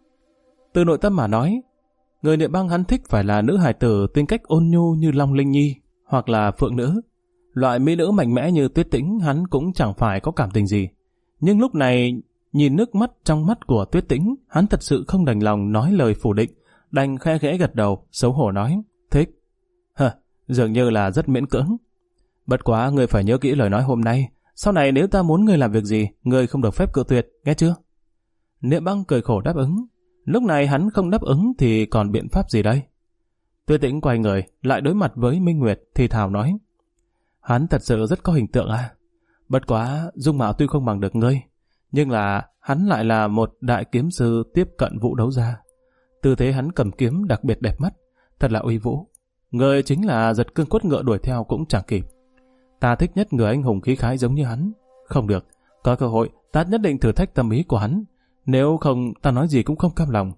Từ nội tâm mà nói, người Niệm Băng hắn thích phải là nữ hài tử tính cách ôn nhu như Long Linh Nhi, hoặc là phượng nữ. Loại mỹ nữ mạnh mẽ như Tuyết Tĩnh hắn cũng chẳng phải có cảm tình gì. Nhưng lúc này, nhìn nước mắt trong mắt của Tuyết Tĩnh, hắn thật sự không đành lòng nói lời phủ định, đành khe khẽ gật đầu, xấu hổ nói, thích. Dường như là rất miễn cưỡng. Bất quá người phải nhớ kỹ lời nói hôm nay, sau này nếu ta muốn người làm việc gì, người không được phép cự tuyệt, nghe chưa? Niệm Băng cười khổ đáp ứng. Lúc này hắn không đáp ứng thì còn biện pháp gì đây? Tuyết Tĩnh quay người, lại đối mặt với Minh Nguyệt thì thào nói, hắn thật sự rất có hình tượng à? Bất quá, dung mạo tuy không bằng được ngươi, nhưng là hắn lại là một đại kiếm sư tiếp cận vũ đấu gia. Tư thế hắn cầm kiếm đặc biệt đẹp mắt, thật là uy vũ. Người chính là giật cương quất ngựa đuổi theo cũng chẳng kịp. Ta thích nhất người anh hùng khí khái giống như hắn. Không được, có cơ hội ta nhất định thử thách tâm ý của hắn. Nếu không, ta nói gì cũng không cam lòng.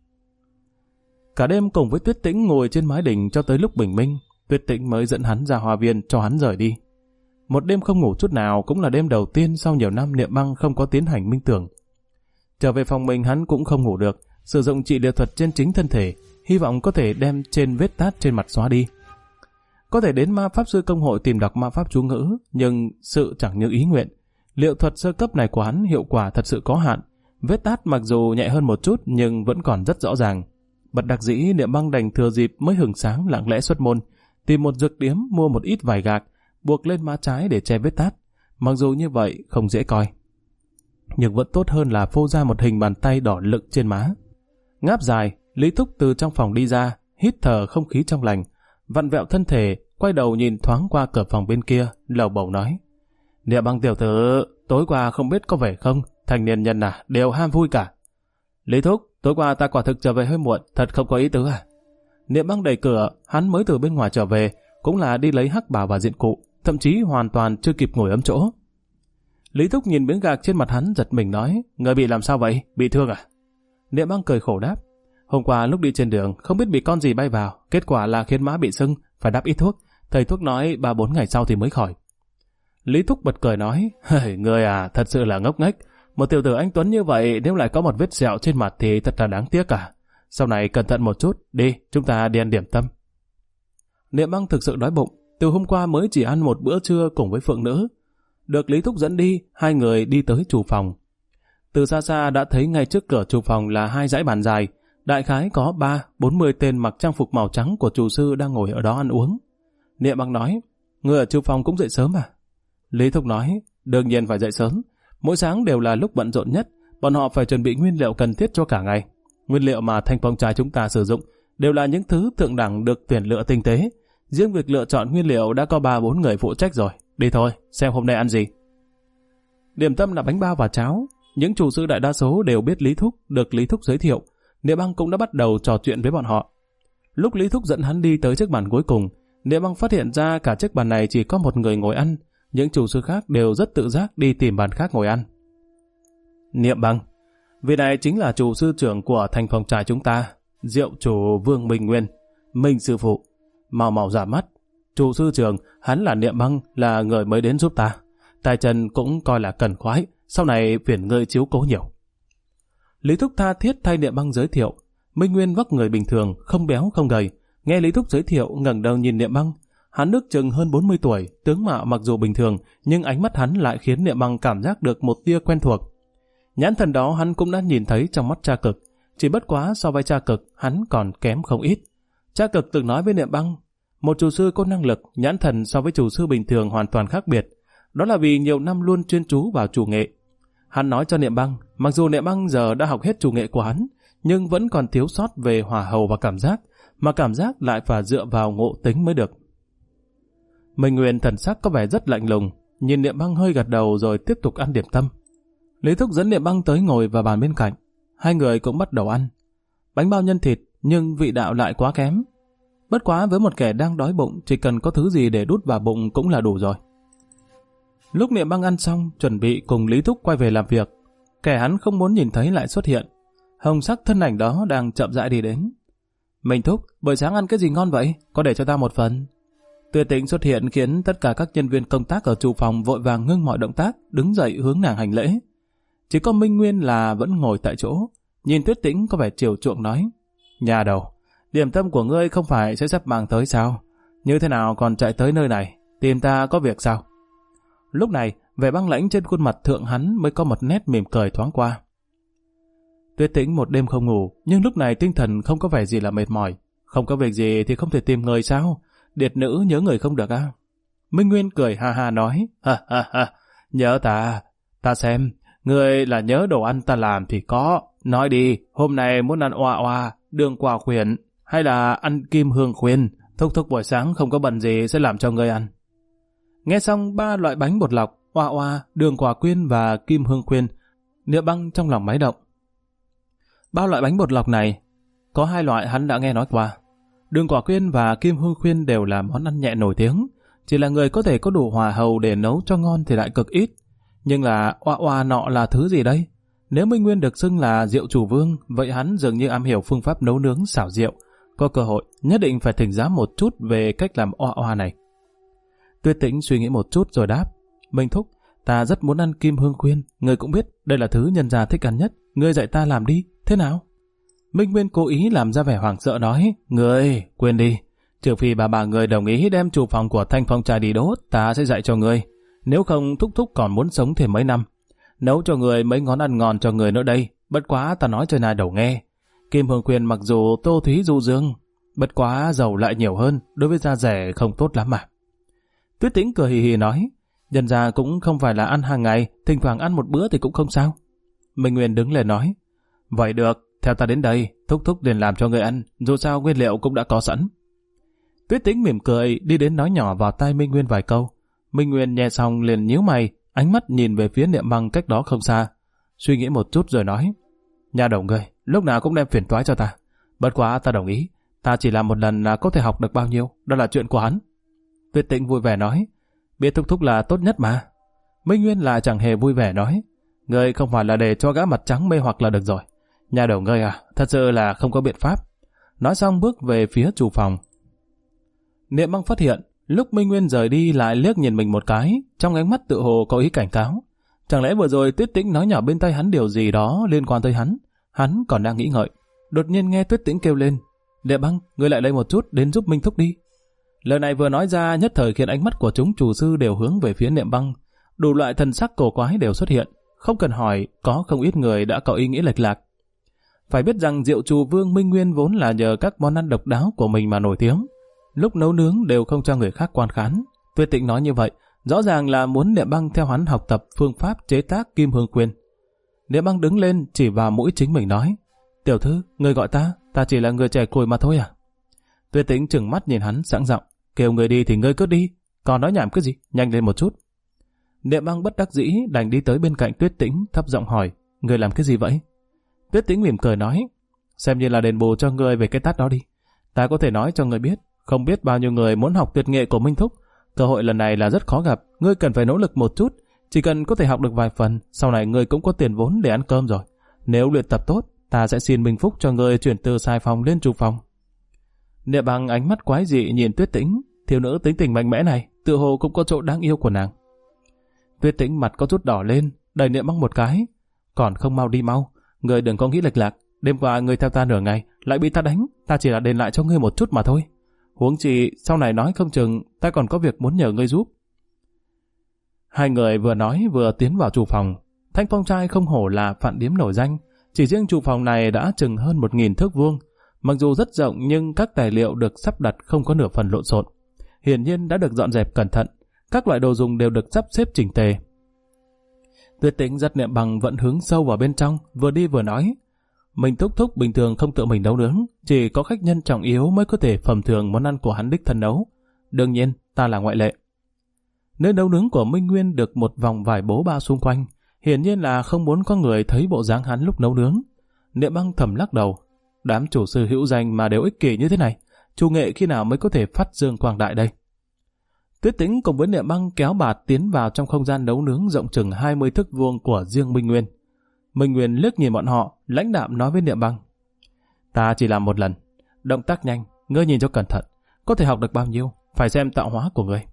Cả đêm cùng với Tuyết Tĩnh ngồi trên mái đình cho tới lúc bình minh, Tuyết Tĩnh mới dẫn hắn ra hoa viên cho hắn rời đi. Một đêm không ngủ chút nào cũng là đêm đầu tiên sau nhiều năm Niệm Băng không có tiến hành minh tưởng. Trở về phòng mình hắn cũng không ngủ được, sử dụng trị liệu thuật trên chính thân thể, hy vọng có thể đem trên vết tát trên mặt xóa đi. Có thể đến ma pháp sư công hội tìm đọc ma pháp chú ngữ, nhưng sự chẳng như ý nguyện. Liệu thuật sơ cấp này của hắn hiệu quả thật sự có hạn. Vết tát mặc dù nhẹ hơn một chút nhưng vẫn còn rất rõ ràng. Bất đắc dĩ Niệm Băng đành thừa dịp mới hừng sáng lặng lẽ xuất môn, tìm một dược điếm mua một ít vải gạc, buộc lên má trái để che vết tát. Mặc dù như vậy không dễ coi, nhưng vẫn tốt hơn là phô ra một hình bàn tay đỏ lựng trên má. Ngáp dài, Lý Thúc từ trong phòng đi ra, hít thở không khí trong lành, vặn vẹo thân thể, quay đầu nhìn thoáng qua cửa phòng bên kia, lầu bầu nói, Niệm Băng tiểu thư, tối qua không biết có vẻ không, thành niên nhân à, đều ham vui cả. Lý Thúc, tối qua ta quả thực trở về hơi muộn, thật không có ý tứ à? Niệm Băng đẩy cửa, hắn mới từ bên ngoài trở về, cũng là đi lấy hắc bào và diện cụ, thậm chí hoàn toàn chưa kịp ngồi ấm chỗ. Lý Thúc nhìn miếng gạc trên mặt hắn giật mình nói, người bị làm sao vậy, bị thương à? Niệm Băng cười khổ đáp, hôm qua lúc đi trên đường không biết bị con gì bay vào, kết quả là khiến má bị sưng, phải đắp ít thuốc, thầy thuốc nói 3-4 ngày sau thì mới khỏi. Lý Thúc bật cười nói, người à, thật sự là ngốc nghếch, một tiểu tử anh tuấn như vậy nếu lại có một vết sẹo trên mặt thì thật là đáng tiếc cả. Sau này cẩn thận một chút, đi, chúng ta đi ăn điểm tâm. Niệm Băng thực sự đói bụng, từ hôm qua mới chỉ ăn một bữa trưa cùng với phượng nữ. Được Lý Thúc dẫn đi, hai người đi tới chủ phòng. Từ xa xa đã thấy ngay trước cửa chủ phòng là 2 dãy bàn dài, đại khái có 30-40 tên mặc trang phục màu trắng của chủ sư đang ngồi ở đó ăn uống. Niệm Băng nói, người ở chủ phòng cũng dậy sớm à? Lý Thúc nói, đương nhiên phải dậy sớm. Mỗi sáng đều là lúc bận rộn nhất, bọn họ phải chuẩn bị nguyên liệu cần thiết cho cả ngày. Nguyên liệu mà Thanh Phong Trại chúng ta sử dụng đều là những thứ thượng đẳng được tuyển lựa tinh tế. Riêng việc lựa chọn nguyên liệu đã có 3-4 người phụ trách rồi. Đi thôi, xem hôm nay ăn gì. Điểm tâm là bánh bao và cháo. Những chủ sư đại đa số đều biết Lý Thúc, được Lý Thúc giới thiệu. Niệm Băng cũng đã bắt đầu trò chuyện với bọn họ. Lúc Lý Thúc dẫn hắn đi tới chiếc bàn cuối cùng, Niệm Băng phát hiện ra cả chiếc bàn này chỉ có một người ngồi ăn. Những chủ sư khác đều rất tự giác đi tìm bàn khác ngồi ăn. Niệm Băng, vị này chính là chủ sư trưởng của Thanh Phong Trại chúng ta, Diệu chủ Vương Minh Nguyên, Minh sư phụ. Mau ra mắt. Chủ sư trưởng, hắn là Niệm Băng, là người mới đến giúp ta. Tài chân cũng coi là cần khoái, sau này phiền ngươi chiếu cố nhiều. Lý Thúc tha thiết thay Niệm Băng giới thiệu. Minh Nguyên vóc người bình thường, không béo không gầy. Nghe Lý Thúc giới thiệu, ngẩng đầu nhìn Niệm Băng. Hắn ước chừng hơn 40 tuổi, tướng mạo mặc dù bình thường, nhưng ánh mắt hắn lại khiến Niệm Băng cảm giác được một tia quen thuộc. Nhãn thần đó hắn cũng đã nhìn thấy trong mắt Cha Cực, chỉ bất quá so với Cha Cực, hắn còn kém không ít. Cha Cực từng nói với Niệm Băng, một chủ sư có năng lực, nhãn thần so với chủ sư bình thường hoàn toàn khác biệt. Đó là vì nhiều năm luôn chuyên chú vào chủ nghệ. Hắn nói cho Niệm Băng, mặc dù Niệm Băng giờ đã học hết chủ nghệ của hắn, nhưng vẫn còn thiếu sót về hỏa hầu và cảm giác, mà cảm giác lại phải dựa vào ngộ tính mới được. Minh Nguyên thần sắc có vẻ rất lạnh lùng, nhìn Niệm Băng hơi gật đầu rồi tiếp tục ăn điểm tâm. Lý Thúc dẫn Niệm Băng tới ngồi vào bàn bên cạnh, hai người cũng bắt đầu ăn. Bánh bao nhân thịt nhưng vị đạo lại quá kém. Bất quá với một kẻ đang đói bụng, chỉ cần có thứ gì để đút vào bụng cũng là đủ rồi. Lúc Niệm Băng ăn xong, chuẩn bị cùng Lý Thúc quay về làm việc, kẻ hắn không muốn nhìn thấy lại xuất hiện. Hồng sắc thân ảnh đó đang chậm rãi đi đến. Minh Thúc, buổi sáng ăn cái gì ngon vậy? Có để cho ta một phần. Tuyệt Tĩnh xuất hiện khiến tất cả các nhân viên công tác ở chủ phòng vội vàng ngưng mọi động tác, đứng dậy hướng nàng hành lễ. Chỉ có Minh Nguyên là vẫn ngồi tại chỗ, nhìn Tuyết Tĩnh có vẻ chiều chuộng nói, nhà đầu, điểm tâm của ngươi không phải sẽ sắp mang tới sao? Như thế nào còn chạy tới nơi này, tìm ta có việc sao? Lúc này, vẻ băng lãnh trên khuôn mặt thượng hắn mới có một nét mỉm cười thoáng qua. Tuyết Tĩnh một đêm không ngủ, nhưng lúc này tinh thần không có vẻ gì là mệt mỏi. Không có việc gì thì không thể tìm người sao? Điệt nữ nhớ người không được à? Minh Nguyên cười ha ha nói, ha, nhớ ta xem, người là nhớ đồ ăn ta làm thì có. Nói đi, hôm nay muốn ăn oa oa, đường quả khuyển, hay là ăn kim hương khuyên? Thúc buổi sáng không có bận gì sẽ làm cho người ăn. Nghe xong 3 loại bánh bột lọc, oa oa, đường quả quyên và kim hương khuyên, Niệm Băng trong lòng máy động. 3 loại bánh bột lọc này, có 2 loại hắn đã nghe nói qua. Đường quả quyên và kim hương khuyên đều là món ăn nhẹ nổi tiếng, chỉ là người có thể có đủ hỏa hầu để nấu cho ngon thì lại cực ít. Nhưng là oa oa nọ là thứ gì đây? Nếu Minh Nguyên được xưng là Diệu chủ vương, vậy hắn dường như am hiểu phương pháp nấu nướng xảo diệu. Có cơ hội, nhất định phải thỉnh giáo một chút về cách làm oa oa này. Tuyết Tĩnh suy nghĩ một chút rồi đáp, Minh Thúc, ta rất muốn ăn kim hương khuyên, người cũng biết đây là thứ nhân gia thích ăn nhất, ngươi dạy ta làm đi, thế nào? Minh Nguyên cố ý làm ra vẻ hoảng sợ nói, ngươi, quên đi, trừ phi bà người đồng ý đem chủ phòng của Thanh Phong Trại đi đốt, ta sẽ dạy cho ngươi. Nếu không thúc còn muốn sống thêm mấy năm. Nấu cho người mấy món ăn ngon cho người nữa đây, bất quá ta nói cho nài đầu nghe. Kim hương khuyên mặc dù tô thúy du dương, bất quá dầu lại nhiều hơn, đối với da rẻ không tốt lắm mà. Tuyết Tĩnh cười hì hì nói, nhân gia cũng không phải là ăn hàng ngày, thỉnh thoảng ăn một bữa thì cũng không sao. Minh Nguyên đứng lên nói, vậy được, theo ta đến đây, thúc liền làm cho người ăn, dù sao nguyên liệu cũng đã có sẵn. Tuyết Tĩnh mỉm cười, đi đến nói nhỏ vào tai Minh Nguyên vài câu. Minh Nguyên nghe xong liền nhíu mày, ánh mắt nhìn về phía Niệm Băng cách đó không xa. Suy nghĩ một chút rồi nói, nhà đầu ngươi, lúc nào cũng đem phiền toái cho ta. Bất quá ta đồng ý, ta chỉ làm một lần là có thể học được bao nhiêu, đó là chuyện của hắn. Tuyết Tĩnh vui vẻ nói, biết thúc là tốt nhất mà. Minh Nguyên là chẳng hề vui vẻ nói, ngươi không phải là để cho gã mặt trắng mê hoặc là được rồi. Nhà đầu ngươi à, thật sự là không có biện pháp. Nói xong bước về phía chủ phòng. Niệm Băng phát hiện, lúc Minh Nguyên rời đi lại liếc nhìn mình một cái, trong ánh mắt tự hồ có ý cảnh cáo. Chẳng lẽ vừa rồi Tuyết Tĩnh nói nhỏ bên tai hắn điều gì đó liên quan tới hắn còn đang nghĩ ngợi. Đột nhiên nghe Tuyết Tĩnh kêu lên, Niệm Băng, ngươi lại đây một chút đến giúp Minh Thúc đi. Lời này vừa nói ra nhất thời khiến ánh mắt của chúng chủ sư đều hướng về phía Niệm Băng. Đủ loại thần sắc cổ quái đều xuất hiện, không cần hỏi, có không ít người đã có ý nghĩ lệch lạc. Phải biết rằng Diệu Trù Vương Minh Nguyên vốn là nhờ các món ăn độc đáo của mình mà nổi tiếng. Lúc nấu nướng đều không cho người khác quan khán. Tuyết Tĩnh nói như vậy, rõ ràng là muốn Niệm Băng theo hắn học tập phương pháp chế tác kim hương khuyên. Niệm Băng đứng lên chỉ vào mũi chính mình nói, tiểu thư, người gọi ta chỉ là người trẻ tuổi mà thôi à? Tuyết Tĩnh trừng mắt nhìn hắn sẵn giọng, kêu người đi thì ngươi cứ đi, còn nói nhảm cái gì, nhanh lên một chút. Niệm Băng bất đắc dĩ đành đi tới bên cạnh Tuyết Tĩnh thấp giọng hỏi, người làm cái gì vậy? Tuyết Tĩnh mỉm cười nói, xem như là đền bù cho ngươi về cái tát đó đi. Ta có thể nói cho ngươi biết, không biết bao nhiêu người muốn học tuyệt nghệ của Minh Thúc. Cơ hội lần này là rất khó gặp, ngươi cần phải nỗ lực một chút. Chỉ cần có thể học được vài phần, sau này ngươi cũng có tiền vốn để ăn cơm rồi. Nếu luyện tập tốt, ta sẽ xin Minh Phúc cho ngươi chuyển từ Sai Phòng lên Trù Phòng. Niệm Băng ánh mắt quái dị nhìn Tuyết Tĩnh, thiếu nữ tính tình mạnh mẽ này, tự hồ cũng có chỗ đáng yêu của nàng. Tuyết Tĩnh mặt có chút đỏ lên, đẩy Niệm Băng một cái, còn không mau đi mau, ngươi đừng có nghĩ lệch lạc. Đêm qua ngươi theo ta nửa ngày, lại bị ta đánh, ta chỉ là đền lại cho ngươi một chút mà thôi. Huống chi sau này nói không chừng ta còn có việc muốn nhờ ngươi giúp. Hai người vừa nói vừa tiến vào Trù Phòng. Thanh Phong Trai không hổ là phạn điếm nổi danh, chỉ riêng Trù Phòng này đã chừng hơn 1000 thước vuông. Mặc dù rất rộng nhưng các tài liệu được sắp đặt không có nửa phần lộn xộn, hiển nhiên đã được dọn dẹp cẩn thận. Các loại đồ dùng đều được sắp xếp chỉnh tề. Tuyết Tĩnh dắt Niệm Băng vẫn hướng sâu vào bên trong, vừa đi vừa nói, mình Thúc Thúc bình thường không tự mình nấu nướng, chỉ có khách nhân trọng yếu mới có thể phẩm thường món ăn của hắn đích thân nấu. Đương nhiên, ta là ngoại lệ. Nơi nấu nướng của Minh Nguyên được một vòng vải bố bao xung quanh, hiển nhiên là không muốn có người thấy bộ dáng hắn lúc nấu nướng. Niệm Băng thầm lắc đầu, đám chủ sư hữu danh mà đều ích kỷ như thế này, chủ nghệ khi nào mới có thể phát dương quang đại đây? Tuyết Tĩnh cùng với Niệm Băng kéo bạt tiến vào trong không gian nấu nướng rộng chừng 20 thước vuông của riêng Minh Nguyên. Minh Nguyên liếc nhìn bọn họ, lãnh đạm nói với Niệm Băng, ta chỉ làm một lần, động tác nhanh, ngươi nhìn cho cẩn thận, có thể học được bao nhiêu, phải xem tạo hóa của ngươi.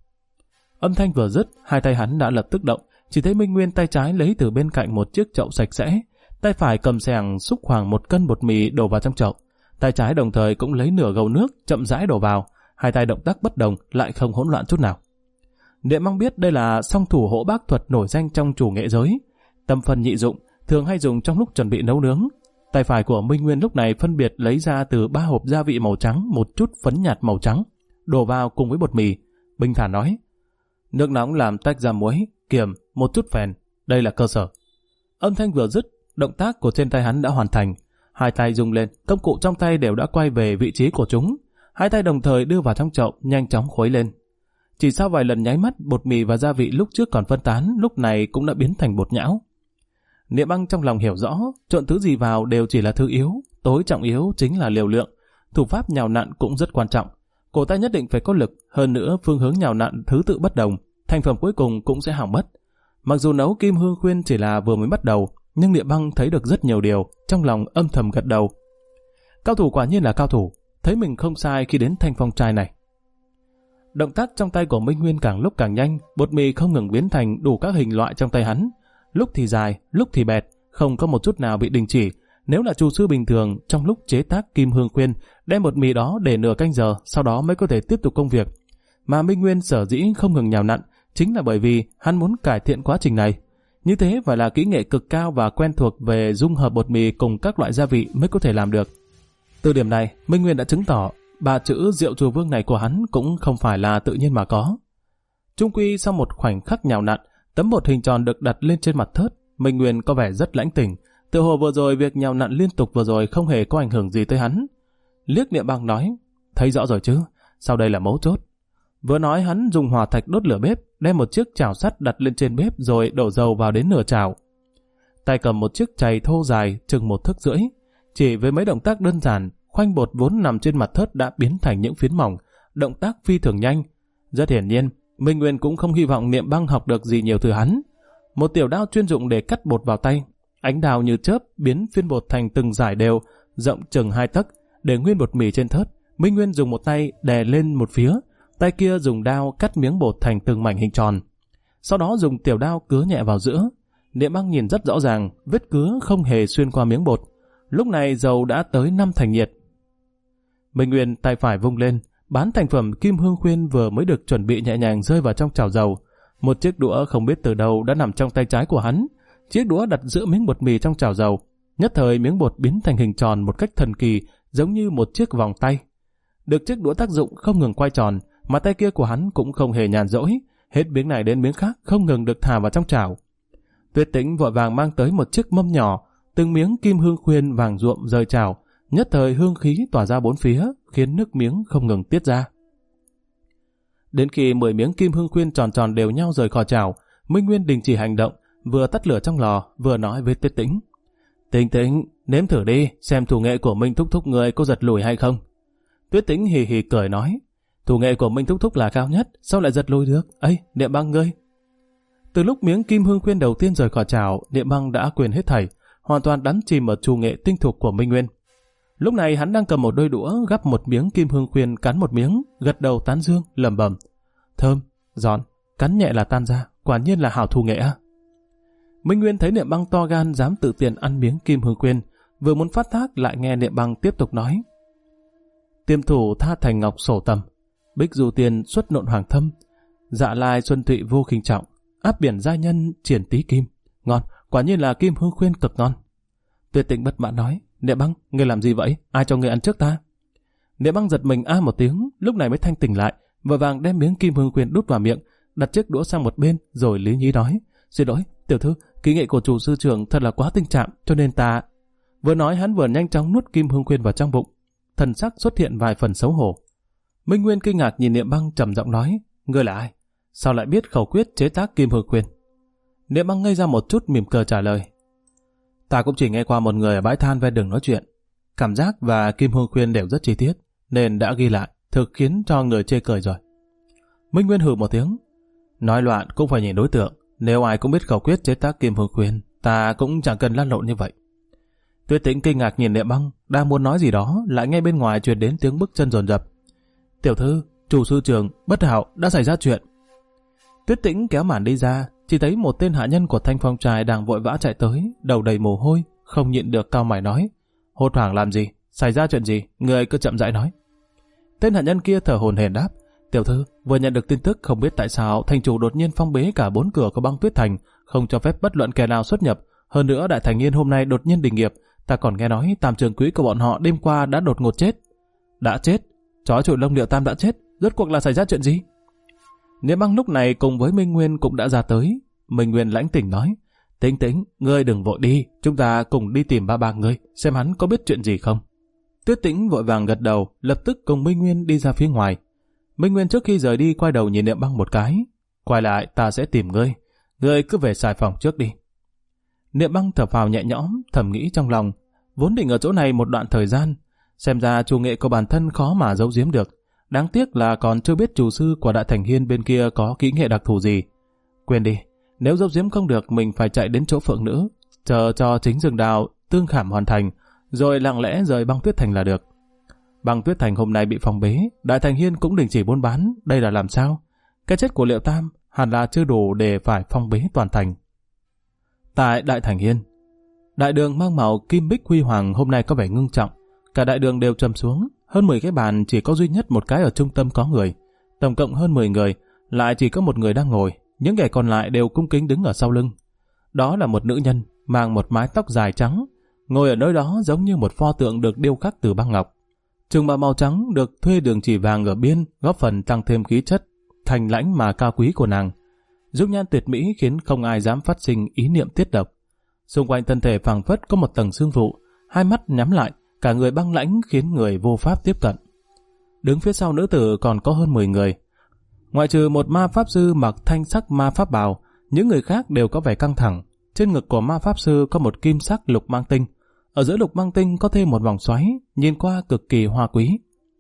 Âm thanh vừa dứt, hai tay hắn đã lập tức động, chỉ thấy Minh Nguyên tay trái lấy từ bên cạnh một chiếc chậu sạch sẽ, tay phải cầm xẻng xúc khoảng 1 cân bột mì đổ vào trong chậu, tay trái đồng thời cũng lấy nửa gầu nước chậm rãi đổ vào, hai tay động tác bất đồng lại không hỗn loạn chút nào. Niệm Băng biết đây là song thủ hỗ bác thuật nổi danh trong chủ nghệ giới, tâm phân nhị dụng, thường hay dùng trong lúc chuẩn bị nấu nướng. Tay phải của Minh Nguyên lúc này phân biệt lấy ra từ 3 hộp gia vị màu trắng, một chút phấn nhạt màu trắng, đổ vào cùng với bột mì, bình thản nói, nước nóng làm tách ra muối, kiềm, một chút phèn, đây là cơ sở. Âm thanh vừa dứt, động tác của trên tay hắn đã hoàn thành, hai tay rung lên, công cụ trong tay đều đã quay về vị trí của chúng, hai tay đồng thời đưa vào trong chậu, nhanh chóng khuấy lên. Chỉ sau vài lần nháy mắt, bột mì và gia vị lúc trước còn phân tán, lúc này cũng đã biến thành bột nhão. Niệm Băng trong lòng hiểu rõ, trộn thứ gì vào đều chỉ là thứ yếu, tối trọng yếu chính là liều lượng. Thủ pháp nhào nặn cũng rất quan trọng. Cổ tay nhất định phải có lực, hơn nữa phương hướng nhào nặn thứ tự bất đồng, thành phẩm cuối cùng cũng sẽ hỏng mất. Mặc dù nấu kim hương khuyên chỉ là vừa mới bắt đầu, nhưng Niệm Băng thấy được rất nhiều điều, trong lòng âm thầm gật đầu. Cao thủ quả nhiên là cao thủ, thấy mình không sai khi đến Thanh Phong Trai này. Động tác trong tay của Minh Nguyên càng lúc càng nhanh, bột mì không ngừng biến thành đủ các hình loại trong tay hắn. Lúc thì dài, lúc thì bẹt, không có một chút nào bị đình chỉ. Nếu là chủ sư bình thường, trong lúc chế tác kim hương khuyên, đem bột mì đó để nửa canh giờ, sau đó mới có thể tiếp tục công việc. Mà Minh Nguyên sở dĩ không ngừng nhào nặn, chính là bởi vì hắn muốn cải thiện quá trình này. Như thế phải là kỹ nghệ cực cao và quen thuộc về dung hợp bột mì cùng các loại gia vị mới có thể làm được. Từ điểm này, Minh Nguyên đã chứng tỏ 3 chữ Diệu Trù Vương này của hắn cũng không phải là tự nhiên mà có. Chung quy sau một khoảnh khắc nhào nặn, tấm bột hình tròn được đặt lên trên mặt thớt, Minh Nguyên có vẻ rất lãnh tỉnh. Tự hồ vừa rồi việc nhào nặn liên tục vừa rồi không hề có ảnh hưởng gì tới hắn. Liếc Niệm Băng nói, thấy rõ rồi chứ, sau đây là mấu chốt. Vừa nói hắn dùng hỏa thạch đốt lửa bếp, đem một chiếc chảo sắt đặt lên trên bếp rồi đổ dầu vào đến nửa chảo. Tay cầm một chiếc chày thô dài chừng 1 thước rưỡi, chỉ với mấy động tác đơn giản, khoanh bột vốn nằm trên mặt thớt đã biến thành những phiến mỏng, động tác phi thường nhanh. Rất hiển nhiên, Minh Nguyên cũng không hy vọng Niệm Băng học được gì nhiều từ hắn. Một tiểu đao chuyên dụng để cắt bột vào tay, ánh đao như chớp biến phiến bột thành từng dải đều, rộng chừng 2 tấc, để nguyên bột mì trên thớt. Minh Nguyên dùng một tay đè lên một phía, tay kia dùng đao cắt miếng bột thành từng mảnh hình tròn. Sau đó dùng tiểu đao cứa nhẹ vào giữa. Niệm Băng nhìn rất rõ ràng, vết cứa không hề xuyên qua miếng bột. Lúc này dầu đã tới 5 thành nhiệt. Minh Nguyên tay phải vung lên, bán thành phẩm kim hương khuyên vừa mới được chuẩn bị nhẹ nhàng rơi vào trong chảo dầu. Một chiếc đũa không biết từ đâu đã nằm trong tay trái của hắn. chiếc đũa đặt giữa miếng bột mì trong chảo dầu. Nhất thời miếng bột biến thành hình tròn một cách thần kỳ, giống như một chiếc vòng tay. Được chiếc đũa tác dụng không ngừng quay tròn, mà tay kia của hắn cũng không hề nhàn rỗi, hết miếng này đến miếng khác không ngừng được thả vào trong chảo. Tuyết Tĩnh vội vàng mang tới một chiếc mâm nhỏ, từng miếng kim hương khuyên vàng ruộm rời chảo, nhất thời hương khí tỏa ra bốn phía, khiến nước miếng không ngừng tiết ra. Đến khi 10 miếng kim hương khuyên tròn tròn đều nhau rời khỏi chảo, Minh Nguyên đình chỉ hành động, vừa tắt lửa trong lò, vừa nói với Tuyết Tĩnh: Tĩnh Tĩnh, nếm thử đi, xem thủ nghệ của Minh Thúc Thúc người có giật lùi hay không. Tuyết Tĩnh hì hì cười nói: Thủ nghệ của Minh Thúc Thúc là cao nhất, sao lại giật lùi được? Ấy, Niệm Băng ngươi. Từ lúc miếng kim hương khuyên đầu tiên rời khỏi chảo, Niệm Băng đã quên hết thảy, hoàn toàn đắm chìm ở chủ nghệ tinh thục của Minh Nguyên. Lúc này hắn đang cầm một đôi đũa gắp một miếng kim hương khuyên, cắn một miếng, gật đầu tán dương, lẩm bẩm: Thơm, giòn, cắn nhẹ là tan ra, quả nhiên là hảo thủ nghệ a. Minh Nguyên thấy Niệm Băng to gan dám tự tiện ăn miếng kim hương khuyên, vừa muốn phát tác lại nghe Niệm Băng tiếp tục nói: Tiêm thủ tha thành ngọc sổ tầm, bích du tiền xuất nộn hoàng thâm, dạ lai xuân thụy vô khinh trọng, áp biển gia nhân triển tí kim. Ngon, quả nhiên là kim hương khuyên cực ngon. Tuyết Tĩnh bất mãn nói: Niệm Băng, ngươi làm gì vậy? Ai cho ngươi ăn trước ta? Niệm Băng giật mình a một tiếng, lúc này mới thanh tỉnh lại, vội vàng đem miếng kim hương khuyên đút vào miệng, đặt chiếc đũa sang một bên, rồi lý nhí nói: Xin lỗi, tiểu thư, kỹ nghệ của chủ sư trưởng thật là quá tinh trạm, cho nên ta... Vừa nói hắn vừa nhanh chóng nuốt kim hương khuyên vào trong bụng, thần sắc xuất hiện vài phần xấu hổ. Minh Nguyên kinh ngạc nhìn Niệm Băng, trầm giọng nói: Ngươi là ai? Sao lại biết khẩu quyết chế tác kim hương khuyên? Niệm Băng ngây ra một chút, mỉm cười trả lời: Ta cũng chỉ nghe qua một người ở bãi than ven đường nói chuyện, cảm giác và kim hương khuyên đều rất chi tiết, nên đã ghi lại, thực khiến cho người chê cười rồi. Minh Nguyên hừ một tiếng: Nói loạn cũng phải nhìn đối tượng, nếu ai cũng biết khẩu quyết chế tác kim hương khuyên, ta cũng chẳng cần lăn lộn như vậy. Tuyết Tĩnh kinh ngạc nhìn Niệm Băng, đang muốn nói gì đó, lại nghe bên ngoài truyền đến tiếng bước chân dồn dập. Tiểu thư, chủ sư trưởng, bất hảo, đã xảy ra chuyện. Tuyết Tĩnh kéo màn đi ra, chỉ thấy một tên hạ nhân của Thanh Phong Trại đang vội vã chạy tới, đầu đầy mồ hôi, không nhịn được cau mày nói: Hốt hoảng làm gì? Xảy ra chuyện gì? Người cứ chậm rãi nói. Tên hạ nhân kia thở hổn hển đáp: Tiểu thư, vừa nhận được tin tức không biết tại sao thành chủ đột nhiên phong bế cả 4 cửa của băng Tuyết Thành, không cho phép bất luận kẻ nào xuất nhập. Hơn nữa Đại Thành Yên hôm nay đột nhiên đình nghiệp, ta còn nghe nói Tam trưởng quỹ của bọn họ đêm qua đã đột ngột chết. Đã chết? Chó trụi lông Liệu Tam đã chết? Rốt cuộc là xảy ra chuyện gì? Niệm Băng lúc này cùng với Minh Nguyên cũng đã ra tới. Minh Nguyên lãnh tỉnh nói: Tĩnh Tĩnh, ngươi đừng vội đi, chúng ta cùng đi tìm ba ngươi, xem hắn có biết chuyện gì không. Tuyết Tĩnh vội vàng gật đầu, lập tức cùng Minh Nguyên đi ra phía ngoài. Minh Nguyên trước khi rời đi quay đầu nhìn Niệm Băng một cái: Quay lại ta sẽ tìm ngươi cứ về xài phòng trước đi. Niệm Băng thở phào nhẹ nhõm, thầm nghĩ trong lòng, vốn định ở chỗ này một đoạn thời gian, xem ra chủ nghệ của bản thân khó mà giấu giếm được. Đáng tiếc là còn chưa biết chủ sư của Đại Thành Hiên bên kia có kỹ nghệ đặc thù gì. Quên đi, nếu giấu giếm không được mình phải chạy đến chỗ Phượng Nữ, chờ cho chính rừng đào tương khảm hoàn thành, rồi lặng lẽ rời băng Tuyết Thành là được. Băng Tuyết Thành hôm nay bị phong bế, Đại Thành Hiên cũng đình chỉ buôn bán, đây là làm sao? Cái chết của Liệu Tam hẳn là chưa đủ để phải phong bế toàn thành. Tại Đại Thành Hiên, đại đường mang màu kim bích huy hoàng hôm nay có vẻ ngưng trọng, cả đại đường đều trầm xuống, hơn 10 cái bàn chỉ có duy nhất một cái ở trung tâm có người, tổng cộng hơn 10 người, lại chỉ có một người đang ngồi, những kẻ còn lại đều cung kính đứng ở sau lưng. Đó là một nữ nhân, mang một mái tóc dài trắng, ngồi ở nơi đó giống như một pho tượng được điêu khắc từ băng ngọc. Trường bào màu trắng được thuê đường chỉ vàng ở biên, góp phần tăng thêm khí chất thành lãnh mà cao quý của nàng. Dung nhan tuyệt mỹ khiến không ai dám phát sinh ý niệm tiết độc. Xung quanh thân thể phảng phất có một tầng sương vụ, hai mắt nhắm lại, cả người băng lãnh khiến người vô pháp tiếp cận. Đứng phía sau nữ tử còn có hơn 10 người. Ngoại trừ một ma pháp sư mặc thanh sắc ma pháp bào, những người khác đều có vẻ căng thẳng. Trên ngực của ma pháp sư có một kim sắc lục mang tinh, ở giữa lục mang tinh có thêm một vòng xoáy, nhìn qua cực kỳ hoa quý.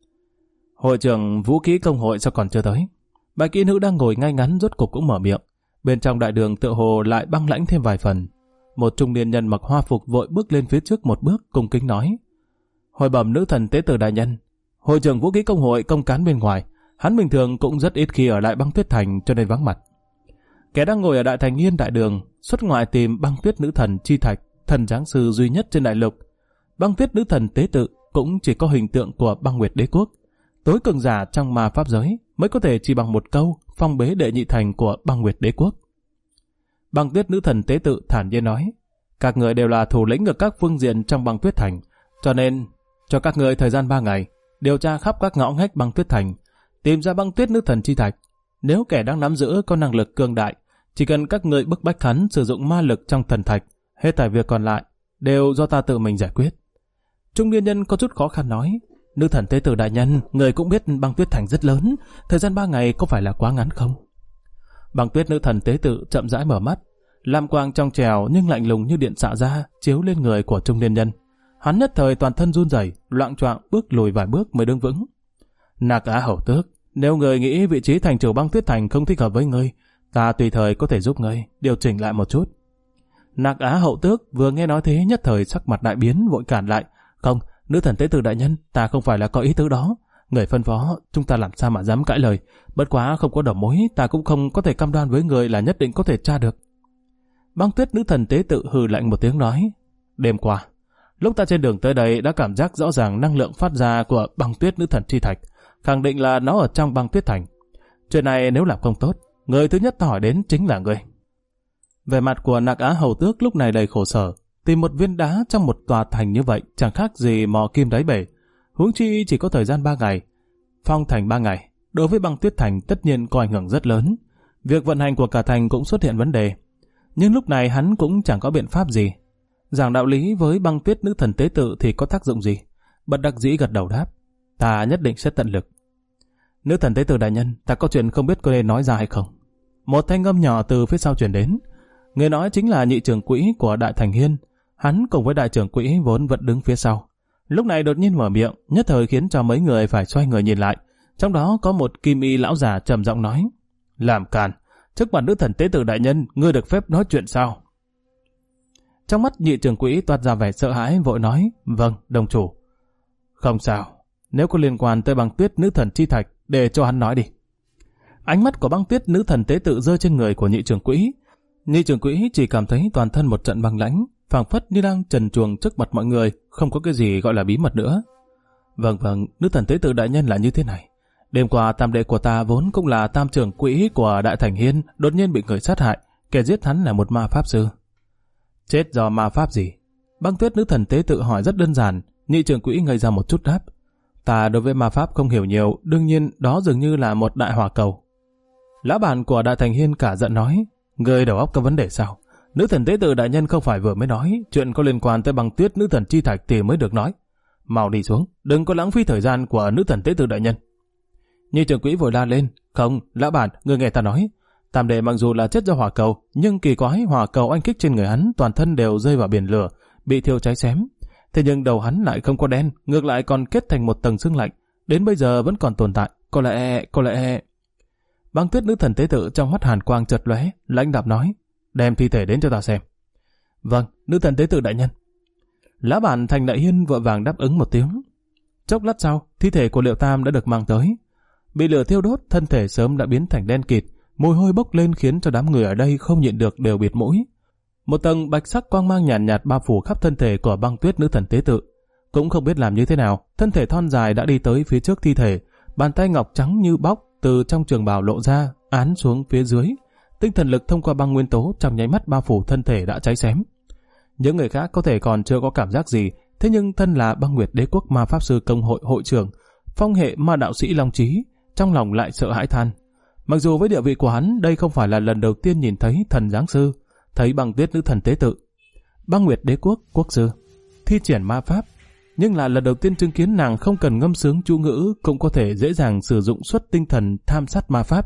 Hội trưởng vũ kỹ công hội sao còn chưa tới? Bà kỹ nữ đang ngồi ngay ngắn rốt cục cũng mở miệng. Bên trong đại đường tựa hồ lại băng lãnh thêm vài phần. Một trung niên nhân mặc hoa phục vội bước lên phía trước một bước, cung kính nói: Hồi bẩm nữ thần tế tử đại nhân, hội trưởng vũ kỹ công hội công cán bên ngoài, hắn bình thường cũng rất ít khi ở lại băng Tuyết Thành cho nên vắng mặt. Kẻ đang ngồi ở Đại Thành Yên đại đường xuất ngoại tìm băng tuyết nữ thần Chi Thạch, thần giáng sư duy nhất trên đại lục. Băng tuyết nữ thần tế tự cũng chỉ có hình tượng của băng nguyệt đế quốc, tối cường giả trong ma pháp giới, mới có thể chỉ bằng một câu phong bế đệ nhị thành của băng nguyệt đế quốc. Băng Tuyết nữ thần tế tự thản nhiên nói, các người đều là thủ lĩnh ở các phương diện trong Băng Tuyết Thành, cho nên cho các người thời gian 3 ngày, điều tra khắp các ngõ ngách Băng Tuyết Thành, tìm ra Băng Tuyết nữ thần chi thạch. Nếu kẻ đang nắm giữ có năng lực cường đại, chỉ cần các người bức bách hắn sử dụng ma lực trong thần thạch, hết thảy việc còn lại đều do ta tự mình giải quyết. Trung niên nhân có chút khó khăn nói, nữ thần tế tử đại nhân, người cũng biết Băng Tuyết Thành rất lớn, thời gian 3 ngày có phải là quá ngắn không? Băng Tuyết nữ thần tế tự chậm rãi mở mắt, lam quang trong trèo nhưng lạnh lùng như điện xạ ra chiếu lên người của trung niên nhân. Hắn nhất thời toàn thân run rẩy, loạng choạng bước lùi vài bước mới đứng vững. Nạc Á hầu tước, nếu người nghĩ vị trí thành chủ Băng Tuyết Thành không thích hợp với ngươi, ta tùy thời có thể giúp ngươi điều chỉnh lại một chút. Nạc Á hậu tước vừa nghe nói thế nhất thời sắc mặt đại biến, vội cản lại. Không, nữ thần tế tử đại nhân, ta không phải là có ý tứ đó. Người phân phó, chúng ta làm sao mà dám cãi lời. Bất quá không có đầu mối, ta cũng không có thể cam đoan với người là nhất định có thể tra được. Băng Tuyết nữ thần tế tự hừ lạnh một tiếng nói, đêm qua, lúc ta trên đường tới đây đã cảm giác rõ ràng năng lượng phát ra của Băng Tuyết nữ thần chi thạch, khẳng định là nó ở trong Băng Tuyết Thành. Chuyện này nếu làm không tốt, người thứ nhất ta hỏi đến chính là ngươi. Vẻ mặt của Nạc Á hầu tước lúc này đầy khổ sở, tìm một viên đá trong một tòa thành như vậy chẳng khác gì mò kim đáy bể. Huống chi chỉ có thời gian 3 ngày, phong thành 3 ngày, đối với Băng Tuyết Thành tất nhiên có ảnh hưởng rất lớn. Việc vận hành của cả thành cũng xuất hiện vấn đề. Nhưng lúc này hắn cũng chẳng có biện pháp gì. Giảng đạo lý với Băng Tuyết nữ thần tế tự thì có tác dụng gì? Bất đắc dĩ gật đầu đáp, ta nhất định sẽ tận lực. Nữ thần tế tự đại nhân, ta có chuyện không biết có nên nói ra hay không? Một thanh âm nhỏ từ phía sau truyền đến. Người nói chính là nhị trưởng quỹ của Đại Thành Hiên. Hắn cùng với đại trưởng quỹ vốn vẫn đứng phía sau. Lúc này đột nhiên mở miệng, nhất thời khiến cho mấy người phải xoay người nhìn lại. Trong đó có một kim y lão già trầm giọng nói, làm càn, trước mặt nữ thần tế tự đại nhân, ngươi được phép nói chuyện sao? Trong mắt nhị trưởng quỹ toát ra vẻ sợ hãi, vội nói, vâng, đồng chủ. Không sao, nếu có liên quan tới Băng Tuyết nữ thần chi thạch, để cho hắn nói đi. Ánh mắt của Băng Tuyết nữ thần tế tự rơi trên người của nhị trưởng quỹ. Nhị trưởng quỹ chỉ cảm thấy toàn thân một trận băng lãnh, phảng phất như đang trần truồng trước mặt mọi người, không có cái gì gọi là bí mật nữa. Vâng, nữ thần tế tự đại nhân là như thế này. Đêm qua tam đệ của ta vốn cũng là tam trưởng quỹ của Đại Thành Hiên, đột nhiên bị người sát hại, kẻ giết hắn là một ma pháp sư. Chết do ma pháp gì? Băng Tuyết nữ thần tế tự hỏi rất đơn giản. Nhị trưởng quỹ ngây ra một chút đáp, ta đối với ma pháp không hiểu nhiều, đương nhiên đó dường như là một đại hỏa cầu. Lão bản của Đại Thành Hiên cả giận nói, người đầu óc có vấn đề sao? Nữ thần tế tự đại nhân không phải vừa mới nói chuyện có liên quan tới Băng Tuyết nữ thần chi thạch thì mới được nói. Mau đi xuống, đừng có lãng phí thời gian của nữ thần tế tự đại nhân. Nhị trưởng quỹ vội la lên, không, lão bản, người nghe ta nói. Tam đệ mặc dù là chết do hỏa cầu, nhưng kỳ quái hỏa cầu oanh kích trên người hắn toàn thân đều rơi vào biển lửa, bị thiêu cháy xém. Thế nhưng đầu hắn lại không có đen, ngược lại còn kết thành một tầng sương lạnh, đến bây giờ vẫn còn tồn tại. Có lẽ... Băng Tuyết nữ thần tế tự trong mắt hàn quang chợt lóe, lãnh đạm nói, đem thi thể đến cho ta xem. Vâng, nữ thần tế tự đại nhân. Lão bản Thành Đại Hiên vội vàng đáp ứng một tiếng. Chốc lát sau, thi thể của Liệu Tam đã được mang tới. Bị lửa thiêu đốt, thân thể sớm đã biến thành đen kịt, mùi hôi bốc lên khiến cho đám người ở đây không nhịn được đều bịt mũi. Một tầng bạch sắc quang mang nhàn nhạt bao phủ khắp thân thể của Băng Tuyết nữ thần tế tự. Cũng không biết làm như thế nào, thân thể thon dài đã đi tới phía trước thi thể, bàn tay ngọc trắng như bóc từ trong trường bào lộ ra, án xuống phía dưới. Tinh thần lực thông qua băng nguyên tố trong nháy mắt bao phủ thân thể đã cháy xém. Những người khác có thể còn chưa có cảm giác gì, thế nhưng thân là Băng Nguyệt Đế Quốc Ma Pháp Sư Công hội hội trưởng, phong hệ ma đạo sĩ Long Chí, trong lòng lại sợ hãi than. Mặc dù với địa vị của hắn, đây không phải là lần đầu tiên nhìn thấy thần giáng sư, thấy Băng Tuyết nữ thần tế tự, Băng Nguyệt Đế Quốc quốc sư thi triển ma pháp, nhưng là lần đầu tiên chứng kiến nàng không cần ngâm sướng chú ngữ cũng có thể dễ dàng sử dụng xuất tinh thần tham sát ma pháp.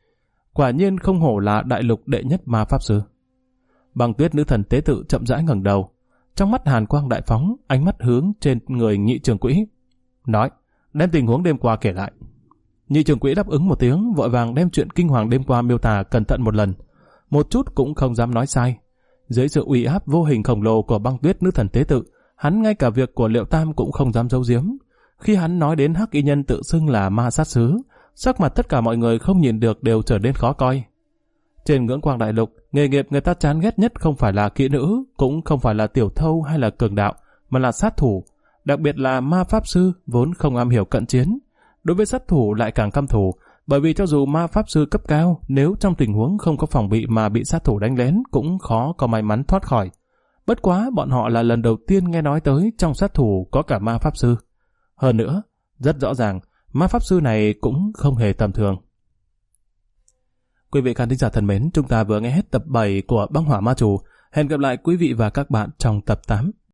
Quả nhiên không hổ là đại lục đệ nhất ma pháp sư. Băng Tuyết nữ thần tế tự chậm rãi ngẩng đầu, trong mắt hàn quang đại phóng, ánh mắt hướng trên người nhị trưởng quỹ, nói, đem tình huống đêm qua kể lại. Nhị trưởng quỹ đáp ứng một tiếng, vội vàng đem chuyện kinh hoàng đêm qua miêu tả cẩn thận một lần, một chút cũng không dám nói sai. Dưới sự uy áp vô hình khổng lồ của Băng Tuyết nữ thần tế tự, hắn ngay cả việc của Liệu Tam cũng không dám giấu giếm. Khi hắn nói đến hắc y nhân tự xưng là ma sát sứ, sắc mặt tất cả mọi người không nhìn được đều trở nên khó coi. Trên ngưỡng quang đại lục, nghề nghiệp người ta chán ghét nhất không phải là kỹ nữ, cũng không phải là tiểu thâu hay là cường đạo, mà là sát thủ. Đặc biệt là ma pháp sư vốn không am hiểu cận chiến, đối với sát thủ lại càng căm thù, Bởi vì cho dù ma pháp sư cấp cao, nếu trong tình huống không có phòng bị mà bị sát thủ đánh lén cũng khó có may mắn thoát khỏi. Bất quá bọn họ là lần đầu tiên nghe nói tới trong sát thủ có cả ma pháp sư. Hơn nữa, rất rõ ràng, ma pháp sư này cũng không hề tầm thường. Quý vị khán thính giả thân mến, chúng ta vừa nghe hết tập 7 của Băng Hỏa Ma Chủ. Hẹn gặp lại quý vị và các bạn trong tập 8.